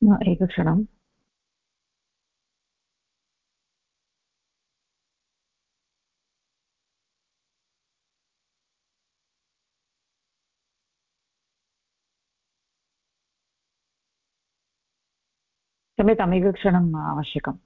एकक्षणम्। क्षम्यताम्, एकक्षणम् आवश्यकम्।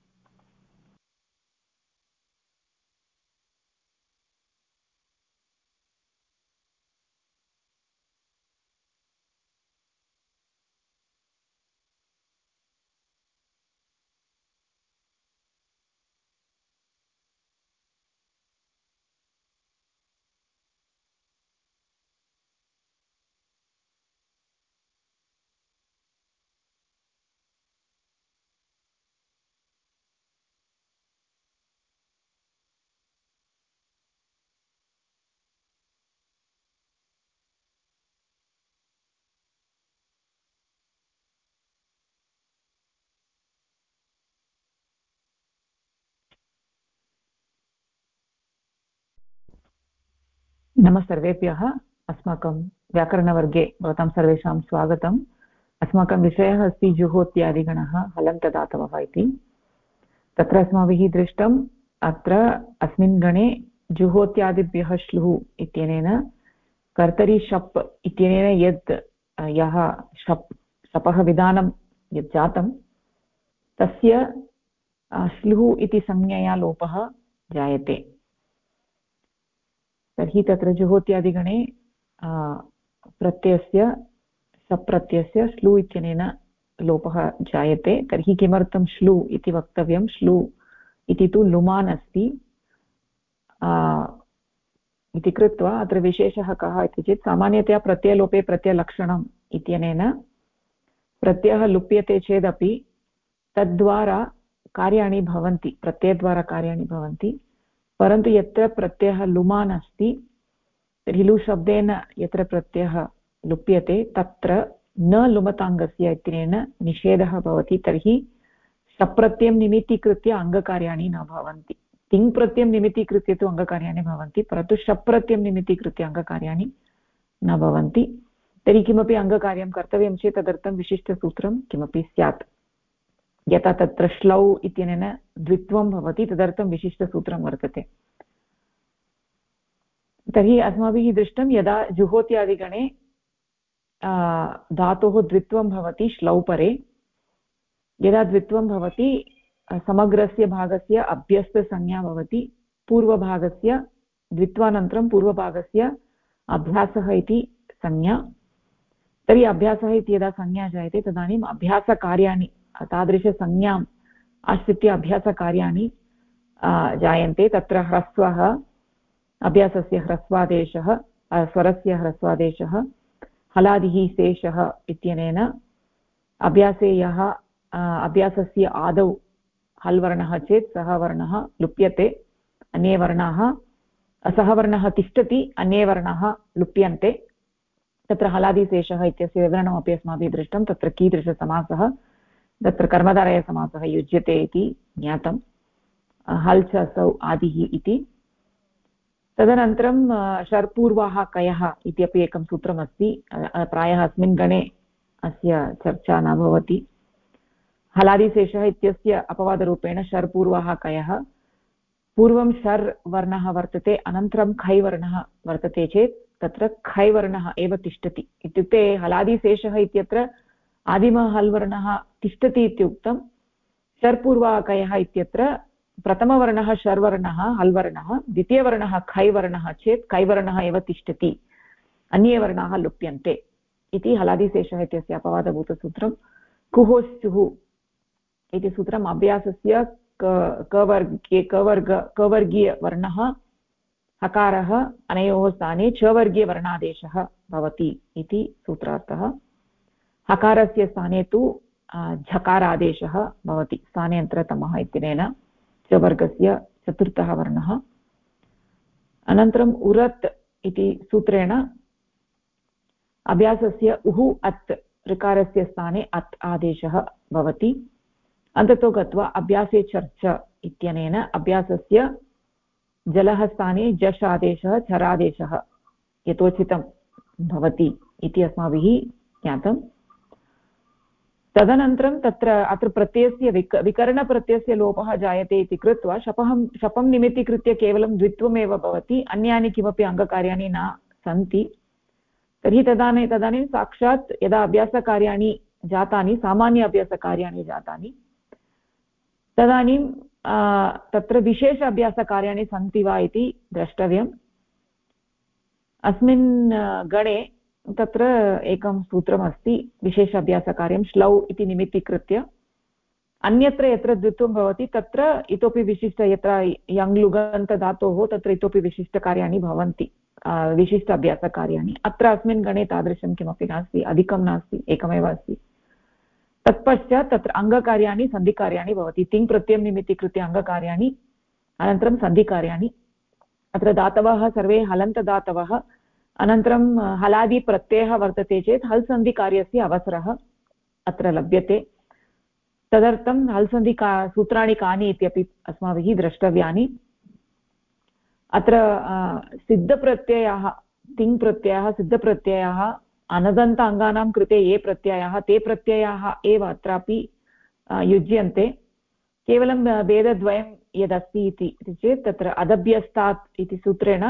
नमः सर्वेभ्यः। अस्माकं व्याकरणवर्गे भवतां सर्वेषां स्वागतम्। अस्माकं विषयः अस्ति जुहोत्यादिगणः हलन्तदातवः इति। तत्र अस्माभिः दृष्टम् अत्र अस्मिन् गणे जुहोत्यादिभ्यः श्लुः इत्यनेन कर्तरि शप् इत्यनेन यः शपः विधानं यत् जातं तस्य श्लुः इति संज्ञया लोपः जायते। तर्हि तत्र जुहोत्यादिगणे प्रत्ययस्य सप्रत्ययस्य श्लू इत्यनेन लोपः जायते। तर्हि किमर्थं श्लू इति वक्तव्यं? श्लू इति तु लुमान् अस्ति इति कृत्वा अत्र विशेषः कः इति चेत् सामान्यतया प्रत्ययलोपे प्रत्ययलक्षणम् इत्यनेन प्रत्ययः लुप्यते चेदपि तद्वारा कार्याणि भवन्ति, प्रत्ययद्वारा कार्याणि भवन्ति। परन्तु यत्र प्रत्ययः लुमान् अस्ति तर्हि लु शब्देन यत्र प्रत्ययः लुप्यते तत्र न लुमताङ्गस्य इत्यनेन निषेधः भवति। तर्हि सप्रत्ययं निमित्तीकृत्य अङ्गकार्याणि न भवन्ति। तिङ् प्रत्ययं निमित्तीकृत्य तु अङ्गकार्याणि भवन्ति, परन्तु शप्रत्ययं निमित्तीकृत्य अङ्गकार्याणि न भवन्ति। तर्हि किमपि अङ्गकार्यं कर्तव्यं चेत् तदर्थं विशिष्टसूत्रं किमपि स्यात्। यथा तत्र श्लौ इत्यनेन द्वित्वं भवति, तदर्थं विशिष्टसूत्रं वर्तते। तर्हि अस्माभिः दृष्टं यदा जुहोत्यादिगणे धातोः द्वित्वं भवति श्लौ परे, यदा द्वित्वं भवति समग्रस्य भागस्य अभ्यस्तसंज्ञा भवति। पूर्वभागस्य द्वित्वानन्तरं पूर्वभागस्य अभ्यासः इति संज्ञा। तर्हि अभ्यासः इति यदा संज्ञा जायते तदानीम् अभ्यासकार्याणि तादृशसंज्ञाम् आश्रित्य अभ्यासकार्याणि जायन्ते। तत्र ह्रस्वः, अभ्यासस्य ह्रस्वादेशः, स्वरस्य ह्रस्वादेशः, हलादिः शेषः इत्यनेन अभ्यासे यः अभ्यासस्य आदौ हल् वर्णः चेत् सः वर्णः लुप्यते, अन्ये वर्णाः सः वर्णः तिष्ठति, अन्ये वर्णाः लुप्यन्ते। तत्र हलादिशेषः इत्यस्य विवरणमपि अस्माभिः दृष्टं। तत्र कीदृशसमासः, तत्र कर्मधारयसमासः युज्यते इति ज्ञातं। हल् च असौ आदिः इति। तदनन्तरं शर्पूर्वाः कयः इत्यपि एकं सूत्रमस्ति। प्रायः अस्मिन् गणे अस्य चर्चा न भवति। हलादिशेषः इत्यस्य अपवादरूपेण शर्पूर्वाः कयः, पूर्वं शर् वर्णः वर्तते अनन्तरं खै वर्णः वर्तते चेत् तत्र खै वर्णः एव तिष्ठति। इत्युक्ते हलादिशेषः इत्यत्र आदिमः हल् वर्णः तिष्ठति इत्युक्तं। शर्पूर्वाः कयः इत्यत्र प्रथमवर्णः शर्वर्णः हल् वर्णः, द्वितीयवर्णः खै वर्णः चेत् कै वर्णः एव तिष्ठति, अन्ये वर्णाः लुप्यन्ते इति हलादिशेषः इत्यस्य अपवादभूतसूत्रं। कुहोश्चुः इति सूत्रम् अभ्यासस्य कवर्गीयवर्णः हकारः, अनयोः स्थाने चवर्गीयवर्णादेशः भवति इति सूत्रार्थः। हकारस्य स्थाने तु झकारादेशः भवति स्थानेऽन्तरतमः इत्यनेन चवर्गस्य चतुर्थः वर्णः। अनन्तरम् उरत् इति सूत्रेण अभ्यासस्य उः अत् ऋकारस्य स्थाने अत् आदेशः भवति। अन्ततो गत्वा अभ्यासे चर्च इत्यनेन अभ्यासस्य जलः स्थाने जश् आदेशः चरादेशः यथोचितं भवति इति अस्माभिः ज्ञातम्। तदनन्तरं तत्र अत्र प्रत्ययस्य विकरणप्रत्ययस्य लोपः जायते इति कृत्वा शपं निमित्तीकृत्य केवलं द्वित्वमेव भवति, अन्यानि किमपि अङ्गकार्याणि न सन्ति। तर्हि तदानीं साक्षात् यदा अभ्यासकार्याणि जातानि, सामान्य अभ्यासकार्याणि जातानि, तदानीं तत्र विशेष अभ्यासकार्याणि सन्ति वा इति द्रष्टव्यम्। अस्मिन् गणे तत्र एकं सूत्रमस्ति, विशेष अभ्यासकार्यं श्लौ इति निमित्तीकृत्य। अन्यत्र यत्र द्वित्वं भवति तत्र इतोपि विशिष्ट, यत्र यङ्लुगन्तधातोः तत्र इतोपि विशिष्टकार्याणि भवन्ति, विशिष्ट अभ्यासकार्याणि। अत्र अस्मिन् गणे तादृशं किमपि नास्ति, अधिकं नास्ति, एकमेव अस्ति। तत्पश्चात् तत्र अङ्गकार्याणि सन्धिकार्याणि भवति, तिङ् प्रत्ययं निमित्तीकृत्य अङ्गकार्याणि, अनन्तरं सन्धिकार्याणि। अत्र धातवः सर्वे हलन्तदातवः, अनन्तरं हलादिप्रत्ययः वर्तते चेत् हल् सन्धिकार्यस्य अवसरः अत्र लभ्यते। तदर्थं हल् सूत्राणि कानि इत्यपि अस्माभिः द्रष्टव्यानि। अत्र सिद्धप्रत्ययाः, तिङ् प्रत्ययः, सिद्धप्रत्ययाः, अनदन्त अङ्गानां कृते ये प्रत्ययाः, ते प्रत्ययाः एव अत्रापि युज्यन्ते। केवलं भेदद्वयं यदस्ति इति चेत् तत्र अदभ्यस्तात् इति सूत्रेण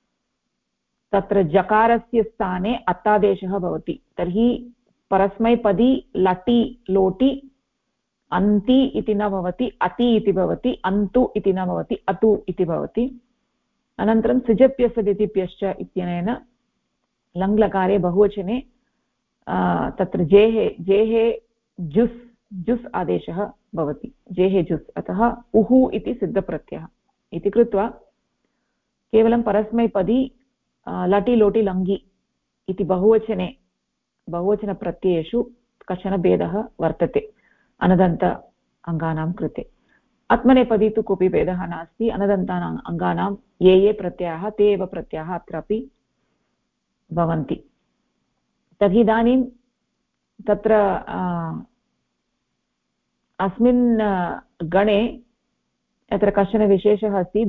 तत्र जकारस्य स्थाने अत्तादेशः भवति। तर्हि परस्मैपदी लटि लोटि अन्ति इति न भवति, अति इति भवति, अन्तु इति न भवति, अतु इति भवति। अनन्तरं सिजप्यसदितिप्यश्च इत्यनेन लङ्लकारे बहुवचने तत्र जेः जुस् आदेशः भवति, जेः जुस्, अतः उहु इति सिद्धप्रत्ययः इति कृत्वा केवलं परस्मैपदी लटि लोटि लङ्गि इति बहुवचनप्रत्ययेषु कश्चन भेदः वर्तते अनदन्त अङ्गानां कृते। आत्मनेपदी तु कोऽपि भेदः नास्ति। अनदन्तानाम् अङ्गानां ये प्रत्ययाः ते एव प्रत्ययाः अत्रापि भवन्ति। तर्हि इदानीं तत्र अस्मिन् गणे यत्र कश्चन विशेषः अस्ति,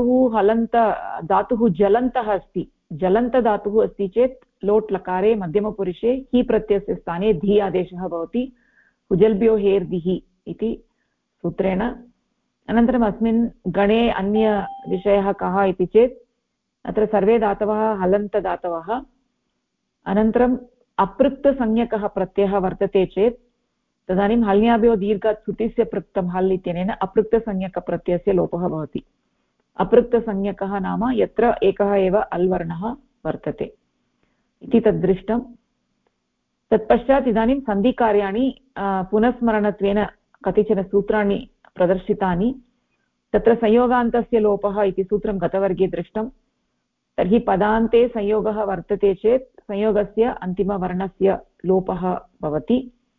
धातुः जलन्तः अस्ति। जलन्तधातुः अस्ति चेत् लोट् लकारे मध्यमपुरुषे हि प्रत्ययस्य स्थाने धी आदेशः भवति, कुजल्भ्यो हेर्दिः इति सूत्रेण। अनन्तरम् अस्मिन् गणे अन्यविषयः कः इति चेत् अत्र सर्वे धातवः हलन्तदातवः। अनन्तरम् अपृक्तसंज्ञकः प्रत्ययः वर्तते चेत् तदानीं हल्याभ्यो दीर्घात् सुतिस्य पृक्तं हल् इत्यनेन अपृक्तसंज्ञकप्रत्ययस्य लोपः भवति। अपृक्तसंज्ञकः नाम यत्र एकः एव अल् वर्णः वर्तते इति तद्दृष्टं। तत्पश्चात् इदानीं सन्धिकार्याणि पुनस्मरणत्वेन कतिचन सूत्राणि प्रदर्शितानि। तत्र संयोगान्तस्य लोपः इति सूत्रं गतवर्गे दृष्टं। तर्हि पदान्ते संयोगः वर्तते चेत् संयोगस्य अन्तिमवर्णस्य लोपः भवति।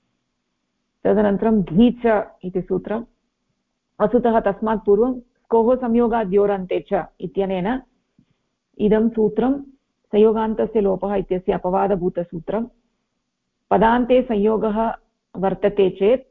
तदनन्तरं धीच इति सूत्रं, वस्तुतः तस्मात् पूर्वं स्कोः संयोगाद्योरन्ते च इत्यनेन इदं सूत्रं संयोगान्तस्य लोपः इत्यस्य अपवादभूतसूत्रं। पदान्ते संयोगः वर्तते चेत्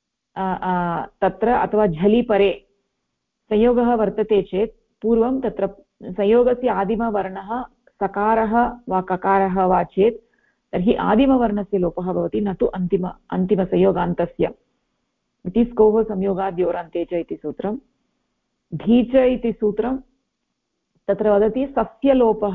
तत्र अथवा झलिपरे संयोगः वर्तते चेत् पूर्वं तत्र संयोगस्य आदिमवर्णः सकारः वा ककारः वा चेत् तर्हि आदिमवर्णस्य लोपः भवति, न तु अन्तिमसंयोगान्तस्य इति स्कोः संयोगाद्योरन्ते च इति सूत्रं। धीच इति सूत्रं तत्र वदति सस्यलोपः,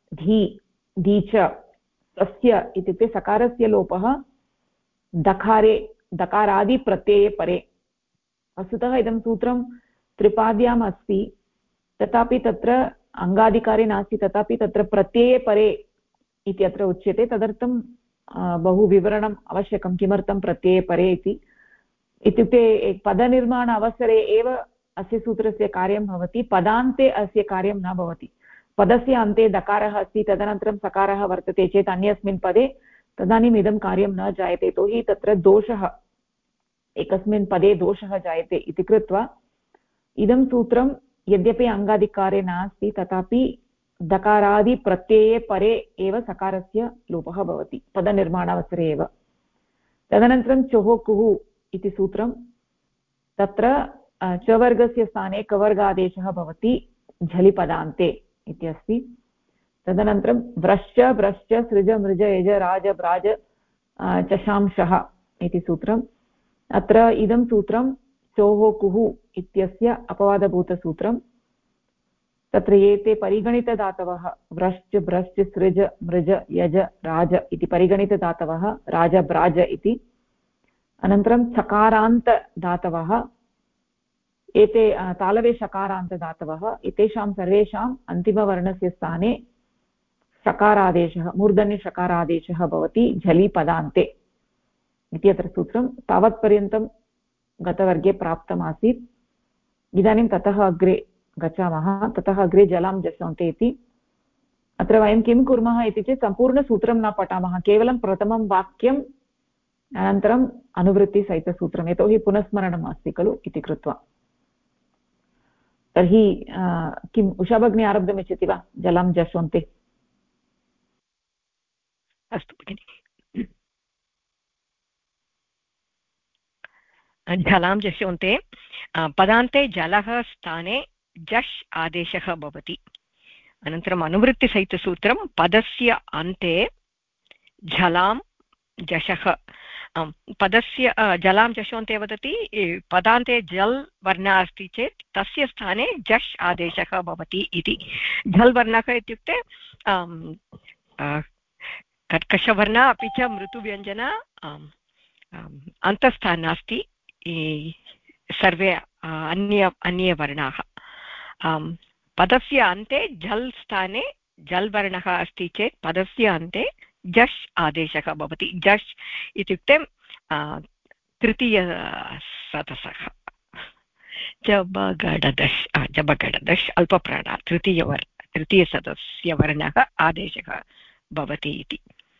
धीच सस्य इत्युक्ते सकारस्य लोपः दकारे, दकारादिप्रत्यये परे। वस्तुतः इदं सूत्रं त्रिपाद्याम् अस्ति, तथापि तत्र अङ्गाधिकारे नास्ति, तथापि तत्र प्रत्यये परे इति अत्र उच्यते। तदर्थं बहु विवरणम् आवश्यकं, किमर्थं प्रत्यये परे इति। इत्युक्ते पदनिर्माण अवसरे एव अस्य सूत्रस्य कार्यं भवति, पदान्ते अस्य कार्यं न भवति। पदस्य अन्ते दकारः अस्ति, तदनन्तरं सकारः वर्तते चेत् अन्यस्मिन् पदे, तदानीम् इदं कार्यं न जायते, यतोहि तत्र दोषः, एकस्मिन् पदे दोषः जायते इति कृत्वा इदं सूत्रं यद्यपि अङ्गाधिकारे नास्ति तथापि दकारादिप्रत्यये परे एव सकारस्य लोपः भवति, पदनिर्माणावसरे एव। तदनन्तरं चोहोकुः इति सूत्रं, तत्र चवर्गस्य स्थाने कवर्गादेशः भवति झलिपदान्ते इति अस्ति। तदनन्तरं व्रश्च भ्रश्च सृज मृज यज राज भ्राज चशांशः इति सूत्रम्। अत्र इदं सूत्रं चोः कुः इत्यस्य अपवादभूतसूत्रं। तत्र एते परिगणितधातवः व्रश्च भ्रश्च सृज मृज यज राज इति परिगणितधातवः राज भ्राज इति। अनन्तरं चकारान्तधातवः एते तालवे शकारान्तधातवः। एतेषां सर्वेषाम् अन्तिमवर्णस्य स्थाने शकारादेशः मूर्धन्यशकारादेशः भवति झलि पदान्ते इति अत्र सूत्रं। तावत्पर्यन्तं गतवर्गे प्राप्तमासीत्। इदानीं ततः अग्रे गच्छामः। ततः अग्रे जलां जसन्ते इति। अत्र वयं किं कुर्मः इति चेत् सम्पूर्णसूत्रं न पठामः, केवलं प्रथमं वाक्यम् अनन्तरम् अनुवृत्तिसहितसूत्रं, यतोहि पुनस्मरणम् अस्ति खलु इति कृत्वा। तर्हि किम् उषा भगिनी आरब्धुमिच्छति वा जलां जस्वन्ते? अस्तु भगिनि। जलां जस्यन्ते पदान्ते जलः स्थाने जश् आदेशः भवति। अनन्तरम् अनुवृत्तिसहितसूत्रं पदस्य अन्ते जलां जशः पदस्य जलां जशोन्ते वदति पदान्ते जल् वर्णः अस्ति चेत् तस्य स्थाने जश् आदेशः भवति इति। झल् वर्णः इत्युक्ते कर्कषवर्णः अपि च मृदुव्यञ्जन अन्तःस्थः नास्ति, सर्वे अन्ये वर्णाः। पदस्य अन्ते झल् स्थाने झल् वर्णः अस्ति चेत् पदस्य अन्ते जश् आदेशः भवति। जश् इत्युक्ते तृतीयसदसः जबगडदश् जबगडदश् अल्पप्राणः तृतीयसदस्य वर्णः आदेशः भवति इति।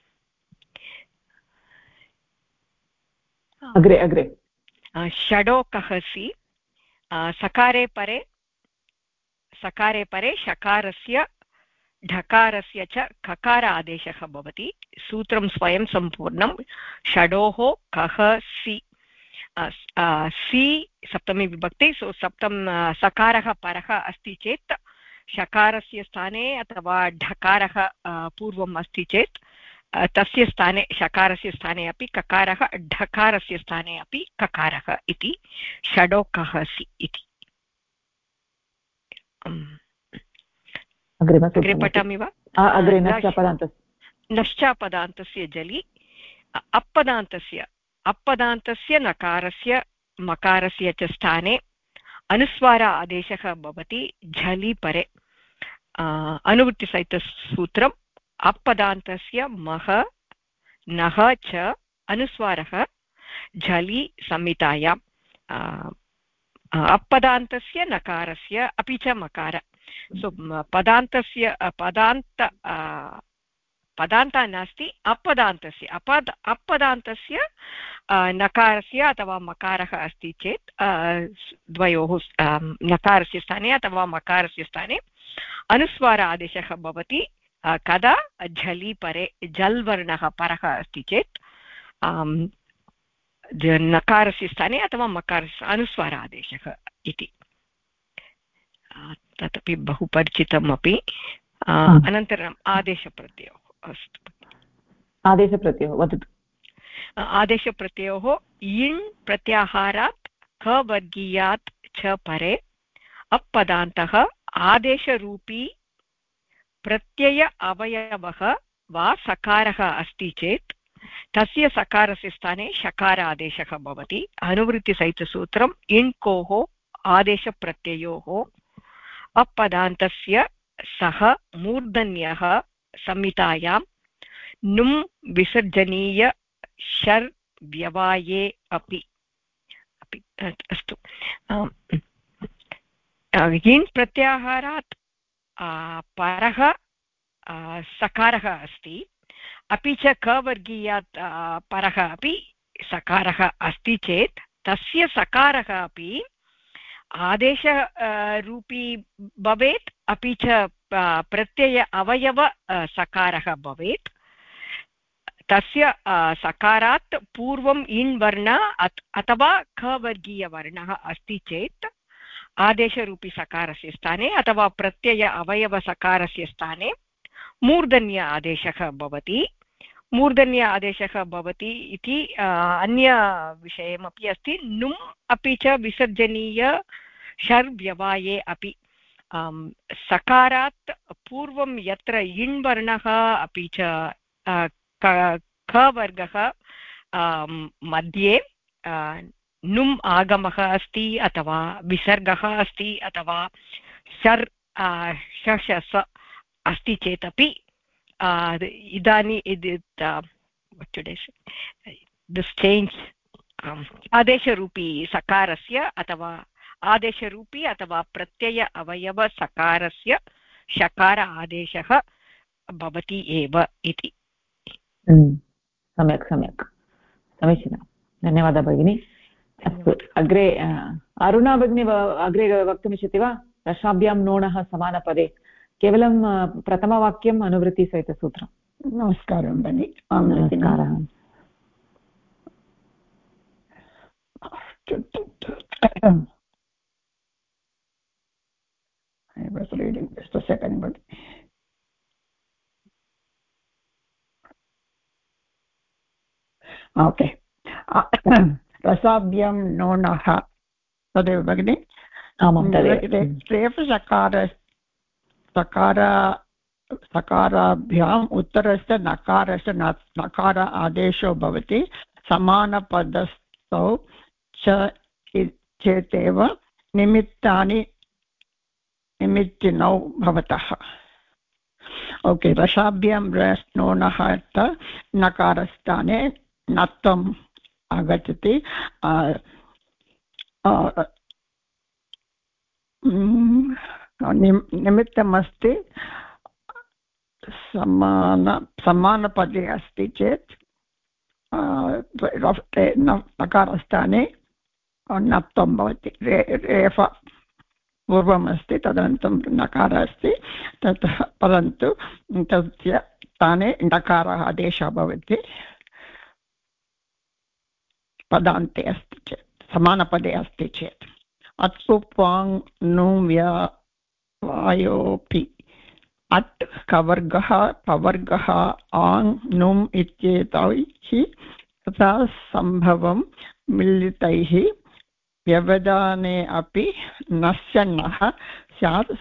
अग्रे अग्रे षडो कहसि सकारे परे शकारस्य ढकारस्य च ककार आदेशः भवति। सूत्रं स्वयं सम्पूर्णं। षडोः कः सि सि सप्तमी विभक्ति। सो सप्तम सकारः परः अस्ति चेत् शकारस्य स्थाने अथवा ढकारः पूर्वम् अस्ति चेत् तस्य स्थाने शकारस्य स्थाने अपि ककारः, ढकारस्य स्थाने अपि ककारः इति। षडो कः सि इति। अग्रे पठामि वा? नश्चापदान्तस्य जलि अपदान्तस्य नकारस्य मकारस्य च स्थाने अनुस्वार आदेशः भवति झलि परे। अनुवृत्तिसहितसूत्रम् अपदान्तस्य मह नः च अनुस्वारः झलि संहितायाम् अपदान्तस्य नकारस्य अपि च मकार। सो पदान्तस्य पदान्त नास्ति, अपदान्तस्य अपदान्तस्य नकारस्य अथवा मकारः अस्ति चेत् द्वयोः नकारस्य स्थाने अथवा मकारस्य स्थाने अनुस्वार आदेशः भवति। कदा? झलि परे जल् वर्णः परः अस्ति चेत् नकारस्य स्थाने अथवा मकारस्य अनुस्वार आदेशः इति। तदपि बहु परिचितम् अपि। अनन्तरम् आदेशप्रत्ययोः। अस्तु, आदेशप्रत्ययोः वदतु। आदेशप्रत्ययोः इण् प्रत्याहारात् क वर्गीयात् च परे अपदान्तः आदेशरूपी प्रत्यय अवयवः वा सकारः अस्ति चेत् तस्य सकारस्य स्थाने शकार आदेशः भवति। अनुवृत्तिसहितसूत्रम् इण् कोः आदेशप्रत्ययोः अपदान्तस्य सः मूर्धन्यः संहितायां नुम् विसर्जनीय शर् व्यवाये अपि। अस्तु, इण् प्रत्याहारात् परः सकारः अस्ति, अपि च क वर्गीयात् परः अपि सकारः अस्ति चेत् तस्य सकारः अपि आदेश रूपी भवेत्, अपि च प्रत्यय अवयव सकारः भवेत्। तस्य सकारात् पूर्वम् इन् वर्ण अथवा ख वर्गीयवर्णः अस्ति चेत् आदेशरूपी सकारस्य स्थाने अथवा प्रत्यय अवयव सकारस्य स्थाने मूर्धन्य आदेशः भवति। मूर्धन्य आदेशः भवति इति अन्यविषयमपि अस्ति। नुम् अपि च विसर्जनीय षर्व्यवाये अपि सकारात् पूर्वं यत्र इण् वर्णः अपि च ख वर्गः मध्ये नुम् आगमः अस्ति अथवा विसर्गः अस्ति अथवा शर् शश अस्ति चेदपि इदानीं दिस् चेञ्ज् आदेशरूपी सकारस्य अथवा आदेशरूपी अथवा प्रत्यय अवयव सकारस्य शकार आदेशः भवति एव इति। सम्यक् सम्यक् समीचीनं, धन्यवादः भगिनी। अस्तु, अग्रे अरुणा भगिनी अग्रे वक्तुमिच्छति वा? रसाभ्यां नोणः समानपदे केवलं प्रथमवाक्यम् अनुवृत्तिसहितसूत्रं। नमस्कारं भगिनि। नमस्कारः। I was reading just a second, but okay. रसाभ्यां नोणः तदेव भगिनि। आमां तदेव। सकाराभ्याम् उत्तरस्य नकारस्य नकार आदेशो भवति। समानपदस्थौ च चेतेव निमित्तिनौ भवतः। ओके, रसाभ्यां नोणः नकारस्थाने नत्वम् आगच्छति। निमित्तमस्ति समानपदे अस्ति चेत् नकारस्थाने नत्वं भवति। रेफ पूर्वमस्ति, तदनन्तरं नकारः अस्ति, ततः परन्तु तस्य स्थाने नकारः आदेशः भवति पदान्ते अस्ति चेत्, समानपदे अस्ति चेत्। अत्सु पाङ् नु वायोपि अट् कवर्गः पवर्गः आङ् नुम् इत्येतैः तथा सम्भवं मिलितैः व्यवधाने अपि नस्य नः स्यात्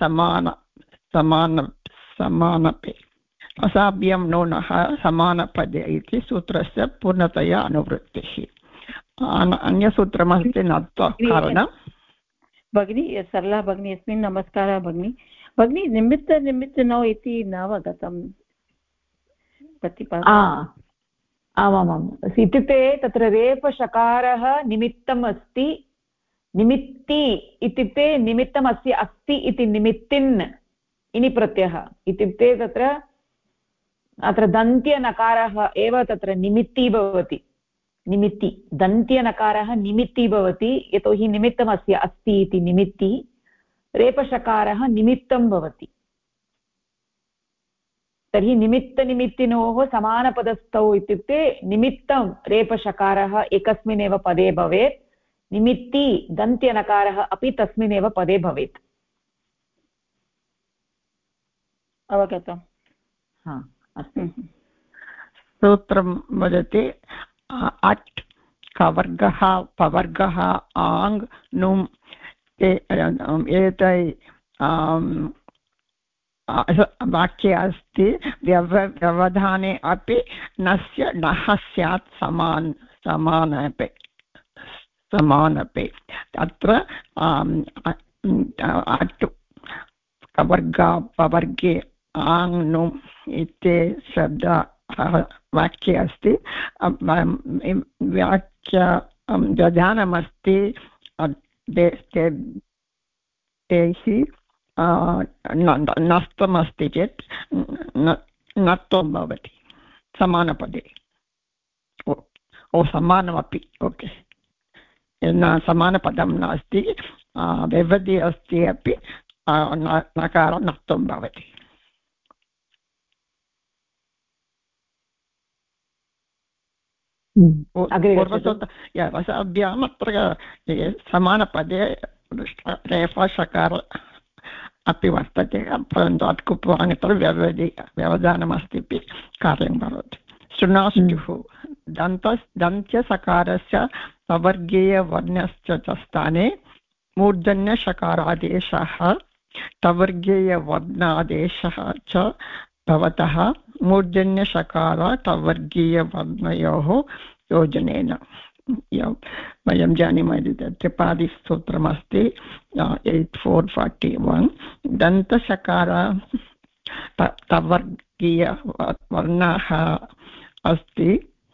समानपे। रसाभ्यां नोणः समानपदे इति सूत्रस्य पूर्णतया अनुवृत्तिः। अन्यसूत्रमस्ति नत्वकारणं। भगिनी सरला भगिनी अस्मि। नमस्कारः भगिनी। भगिनी निमित्तनौ इति न अवगतं प्रतिपादनम्। आमामाम्, इत्युक्ते तत्र रेफशकारः निमित्तम् अस्ति। निमित्ति इत्युक्ते निमित्तम् अस्य अस्ति इति निमित्तिन् इनि प्रत्ययः इत्युक्ते तत्र अत्र दन्त्यनकारः एव तत्र निमित्ति भवति। निमित्ति दन्त्यनकारः निमित्ति भवति, यतोहि निमित्तम् अस्य अस्ति इति निमित्ति। रेफशकारः निमित्तं भवति। तर्हि निमित्तनिमित्तिनोः समानपदस्थौ इत्युक्ते निमित्तं रेफशकारः एकस्मिन्नेव पदे भवेत्, निमित्ति दन्त्यनकारः अपि तस्मिन्नेव पदे भवेत्। अवगतम्। अस्तु, सूत्रं वदति अट् कवर्गः पवर्गः आङ् नुम् एतै वाक्ये अस्ति। व्यवधाने अपि नस्य नः स्यात् समानपे। अत्र अट् कवर्ग पवर्गे आङ् नुम् इति शब्दः वाक्ये अस्ति। व्यवधानमस्ति तैः नष्टमस्ति चेत् नत्वं भवति समानपदे। समानमपि ओके, समानपदं नास्ति, व्यवधि अस्ति अपि नकारं नत्वं भवति। रसाभ्याम् अत्र समानपदे रेफशकार अपि वर्तते, परन्तु अट्कुप् अनन्तरं व्यवधानमस्ति अपि कार्यं करोति। शृणाष्टुः दन्त्यसकारस्य तवर्गीयवर्णस्य च स्थाने मूर्धन्यषकारादेशः तवर्गीयवर्णादेशः च भवतः मूर्धन्यषकार तवर्गीयवर्णयोः योजनेन। वयं जानीमः त्रिपादिसूत्रमस्ति 8441 दन्तषकार तवर्गीयवर्णः अस्ति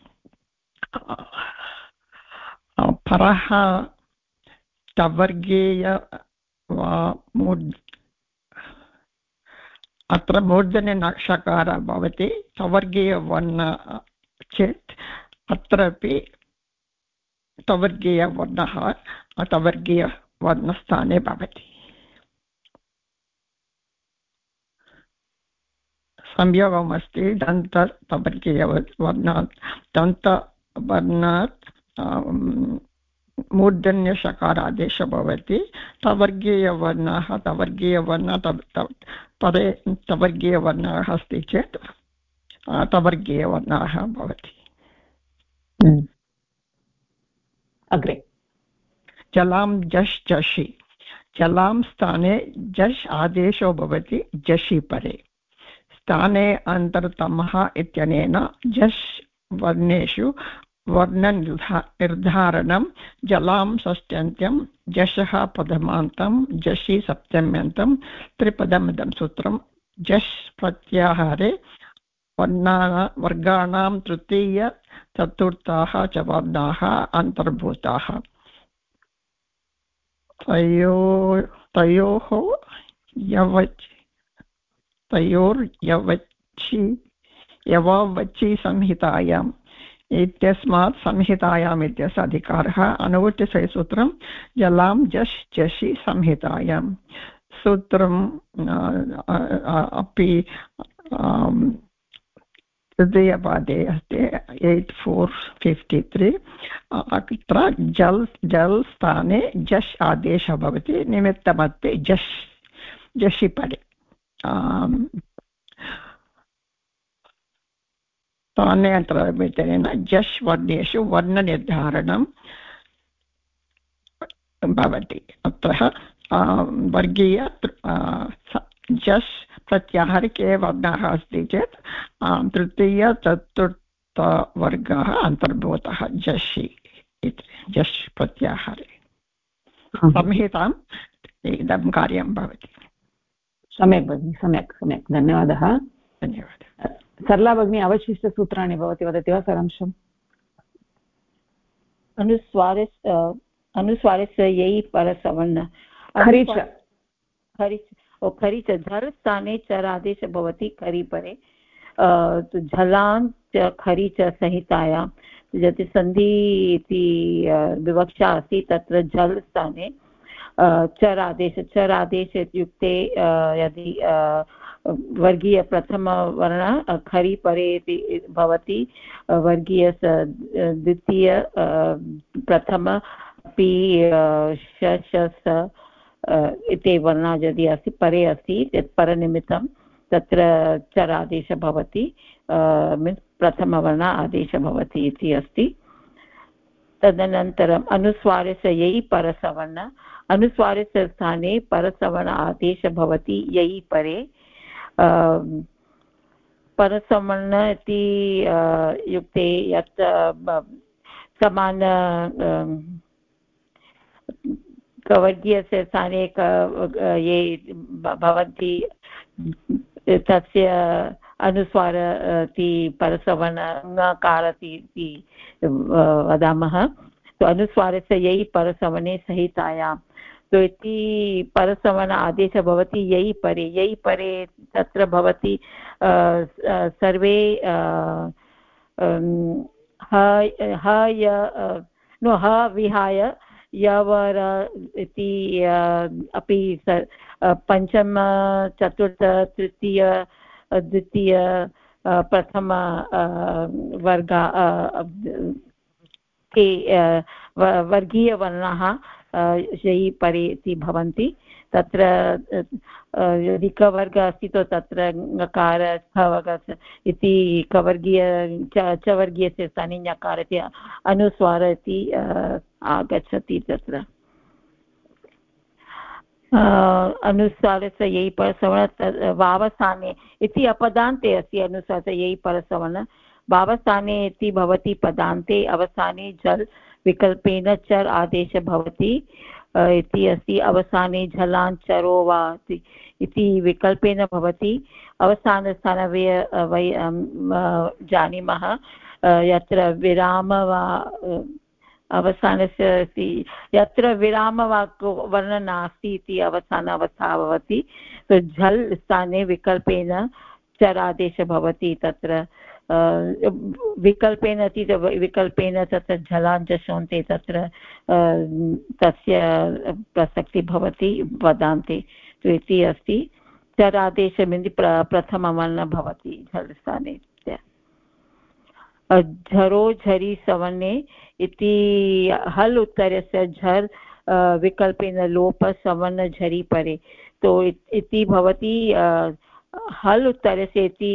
परः तवर्गीय अत्र मूर्धन्य नक्षकारः भवति तवर्गीयवर्ण चेत् अत्रापि तवर्गीयवर्णः तवर्गीयवर्णस्थाने भवति। संयोगमस्ति दन्तवर्गीयवर्णात् दन्तवर्णात् मूर्धन्यषकारादेशः भवति तवर्गीयवर्णः परे तवर्गीयवर्णः अस्ति चेत् तवर्गीयवर्णः भवति। अग्रे जलां जश् जषि जलां स्थाने जश् आदेशो भवति जषि परे स्थाने अन्तरतमः इत्यनेन जश् वर्णेषु वर्णनिर्धारणं जलां षष्ट्यन्त्यं जशः प्रथमान्तं जषि सप्तम्यन्तं त्रिपदमिदं सूत्रं जश् प्रत्याहारे वर्गाणां तृतीय चतुर्थाः च वर्णाः अन्तर्भूताः तयोर्यवचि संहितायाम् इत्यस्मात् संहितायाम् इत्यस्य अधिकारः अनुवृत्तिसूत्रं जलां जश् जषि संहितायां सूत्रम् अपि तृतीयपादे अस्ति 8453 अत्र जल् स्थाने जश् आदेशः भवति निमित्तमस्ति जश् जषि परे स्थाने अन्तरेण जश् वर्णेषु वर्णनिर्धारणं भवति। अत्र वर्गीय जश् प्रत्याहारे के वर्णः अस्ति चेत् तृतीय चतुर्थवर्गः अन्तर्भूतः जषि इति जश् प्रत्याहारे संहिताम् इदं कार्यं भवति। सम्यक् भगिनि सम्यक् सम्यक् धन्यवादः। सरला भगिनी अवशिष्टसूत्राणि भवती वदति वा सारांशम्? अनुस्वारस्य यै परसवर्ण खरिच झल् स्थाने चरादेश भवति खरि परे झलां च खरि च संहितायां यदि सन्धि इति विवक्षा अस्ति तत्र झल् स्थाने चरादेश इत्युक्ते यदि वर्गीय प्रथमवर्ण खरि परे इति भवति वर्गीय द्वितीय प्रथम पि श इति वर्णः यदि अस्ति परे अस्ति चेत् परनिमित्तं तत्र चरादेशः भवति मीन्स् प्रथमवर्ण आदेशः भवति इति अस्ति। तदनन्तरम् अनुस्वारस्य यै परसवर्ण अनुस्वारस्य स्थाने परसवर्ण आदेशः भवति यै परे परसवर्ण इति युक्ते यत् समान वर्गीयस्य स्थाने ये भवन्ति तस्य अनुस्वार इति परसवर्ण ङकार इति वदामः। तो अनुस्वारस्य यै परसवने संहितायां तो इति परसवर्ण आदेशः भवति यै परे तत्र भवति सर्वे ह विहाय यवर इति अपि पञ्चम चतुर्थ तृतीय द्वितीय प्रथम वर्ग के वर्गीयवर्णाः यै परे इति भवन्ति। तत्र यदि कवर्ग अस्ति तो तत्र ङकार खवर्ग इति कवर्गीय चवर्गीयस्य स्थाने ञकार इति अनुस्वार इति आगच्छति तत्र अनुस्वारस्य ययि परसवर्ण वावस्थाने इति अपदान्ते अस्ति अनुस्वारस्य ययि परसवर्ण वावस्थाने इति भवति पदान्ते अवसाने झल् विकल्पेन चर् आदेशः भवति इति अस्ति अवसाने झलाञ्चरो वा इति विकल्पेन भवति अवसानस्थाने वयं जानीमः यत्र विराम वा अवसानस्य अस्ति यत्र विरामवाक्वर्णः नास्ति इति अवसानावस्था भवति तो झल् स्थाने विकल्पेन चरादेशः भवति तत्र विकल्पेन अस्ति विकल्पेन तत्र झलाञ्चशोन्ते तत्र तस्य प्रसक्तिः भवति पदान्ते तो इति अस्ति चरादेशमिति प्रथमवर्णः भवति झल् स्थाने झरो झरि सवर्णे इति हल् उत्तरस्य झर् विकल्पेन लोप सवर्ण झरि परे तो इति भवति हल् उत्तरस्य इति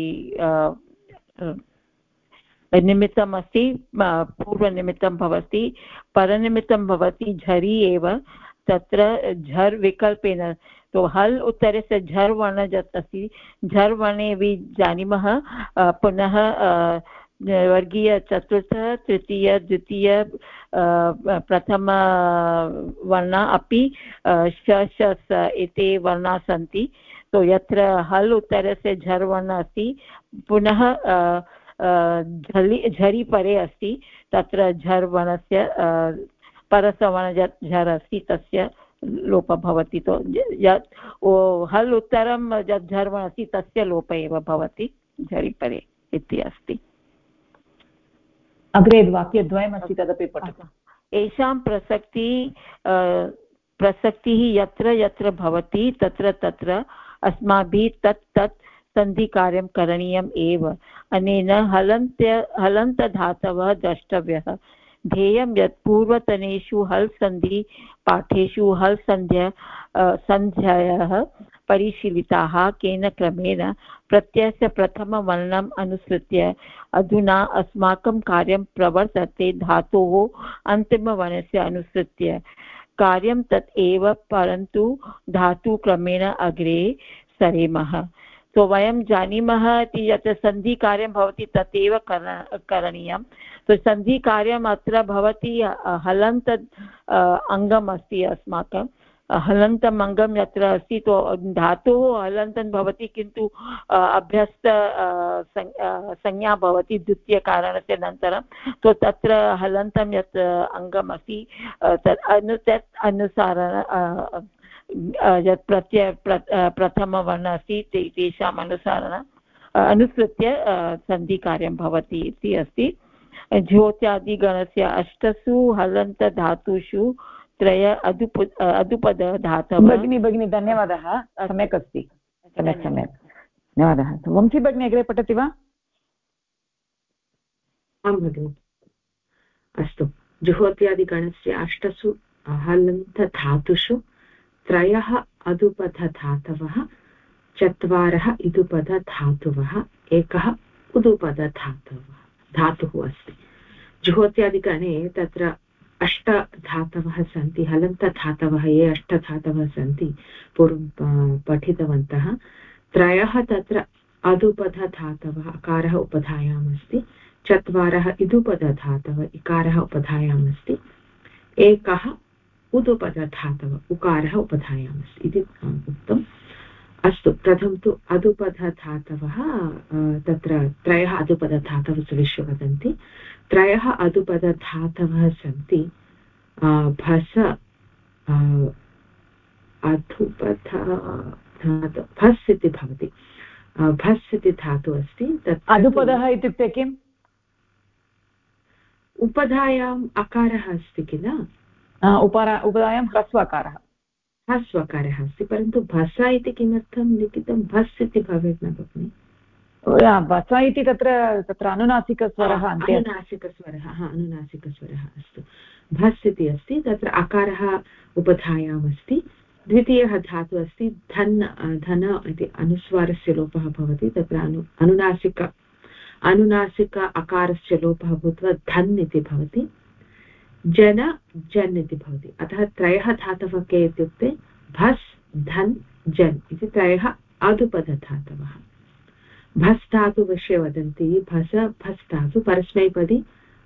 निमित्तम् अस्ति पूर्वनिमित्तं भवति परनिमित्तं भवति झरि एव तत्र झर् विकल्पेन तो हल् उत्तरस्य झर् वर्ण यत् अस्ति झर् वर्णे वि जानीमः पुनः वर्गीय चतुर्थ तृतीय द्वितीय प्रथम वर्ण अपि श एते वर्णाः सन्ति तो यत्र हल् उत्तरस्य झर् वर्ण अस्ति पुनः झरि परे अस्ति तत्र झर् वर्णस्य परसवर्ण यत् झर् अस्ति तस्य लोपः भवति तो यत् हल् उत्तरं यत् झर् वर्ण अस्ति तस्य लोपः एव भवति झरि परे इति अस्ति अग्रे वाक्यद्वयमस्ति तदपि पठतु एषां प्रसक्तिः यत्र यत्र भवति तत्र तत्र अस्माभिः तत् तत् सन्धिकार्यं करणीयम् एव अनेन हलन्तधातवः द्रष्टव्यः ध्येयं यत् पूर्वतनेषु हल् सन्धि पाठेषु हल् सन्ध्यायाः परिशीलिताः केन क्रमेण प्रत्ययस्य प्रथमवर्णम् अनुसृत्य अधुना अस्माकं कार्यं प्रवर्तते धातोः अन्तिमवर्णस्य अनुसृत्य कार्यं तत् एव परन्तु धातुक्रमेण अग्रे सरेमः तो वयं जानीमः इति यत् सन्धिकार्यं भवति तदेव करणीयं तो सन्धिकार्यम् अत्र भवति हलन्त अङ्गम् अस्ति अस्माकं हलन्तम् अङ्गं यत्र अस्ति तो धातुः हलन्तं भवति किन्तु अभ्यस्त संज्ञा भवति द्वितीयकारणस्य अनन्तरं तो तत्र हलन्तं यत् अङ्गम् अस्ति तत् अनुसारेण यत् प्रत्यय प्रथमवर्णः अस्ति तेषाम् अनुसृत्य सन्धिकार्यं भवति इति अस्ति ज्योत्यादिगणस्य अष्टसु हलन्तधातुषु त्रय अदुपद धातवः भगिनी धन्यवादः सम्यक् अस्ति सम्यक् धन्यवादः वंशी भगिनी अग्रे पठति वा आं भगिनि अस्तु जुहोत्यादिगणस्य अष्टसु हलन्तधातुषु त्रयः अदुपदधातवः चत्वारः इदुपदधातवः एकः उदुपदधातुः अस्ति जुहोत्यादिगणे तत्र अष्टधातवः सन्ति हलन्तधातवः ये अष्टधातवः सन्ति पूर्वं पठितवन्तः त्रयः तत्र अदुपदधातवः अकारः उपधायाम् अस्ति चत्वारः इदुपदधातवः इकारः उपधायाम् अस्ति एकः उदुपदधातवः उकारः उपधायाम् अस्ति इति उक्तम् अस्तु प्रथमं तु अदुपदधातवः तत्र त्रयः अदुपदधातवः सुविश्य वदन्ति त्रयः अदुपदधातवः सन्ति भस अधुपदधातु भस् इति भवति भस् इति धातुः अस्ति तत् अदुपदः इत्युक्ते किम् उपधायाम् अकारः अस्ति किल उपधायां ह्रस्वकारः अस्ति परन्तु भस इति किमर्थं लिखितं भस् इति भवेत् न भगिनि भस इति तत्र अनुनासिकस्वरः अनुनासिकस्वरः अस्तु भस् इति अस्ति तत्र अकारः उपधायाम् अस्ति द्वितीयः धातुः अस्ति धन इति अनुस्वारस्य लोपः भवति तत्र अनुनासिक अकारस्य लोपः भूत्वा धन् इति भवति जन जन् इति भवति अतः त्रयः धातवः के इत्युक्ते भस् धन् जन् इति त्रयः आदुपदधातवः भस् धातुविषये वदन्ति भस् धातु परस्मैपदी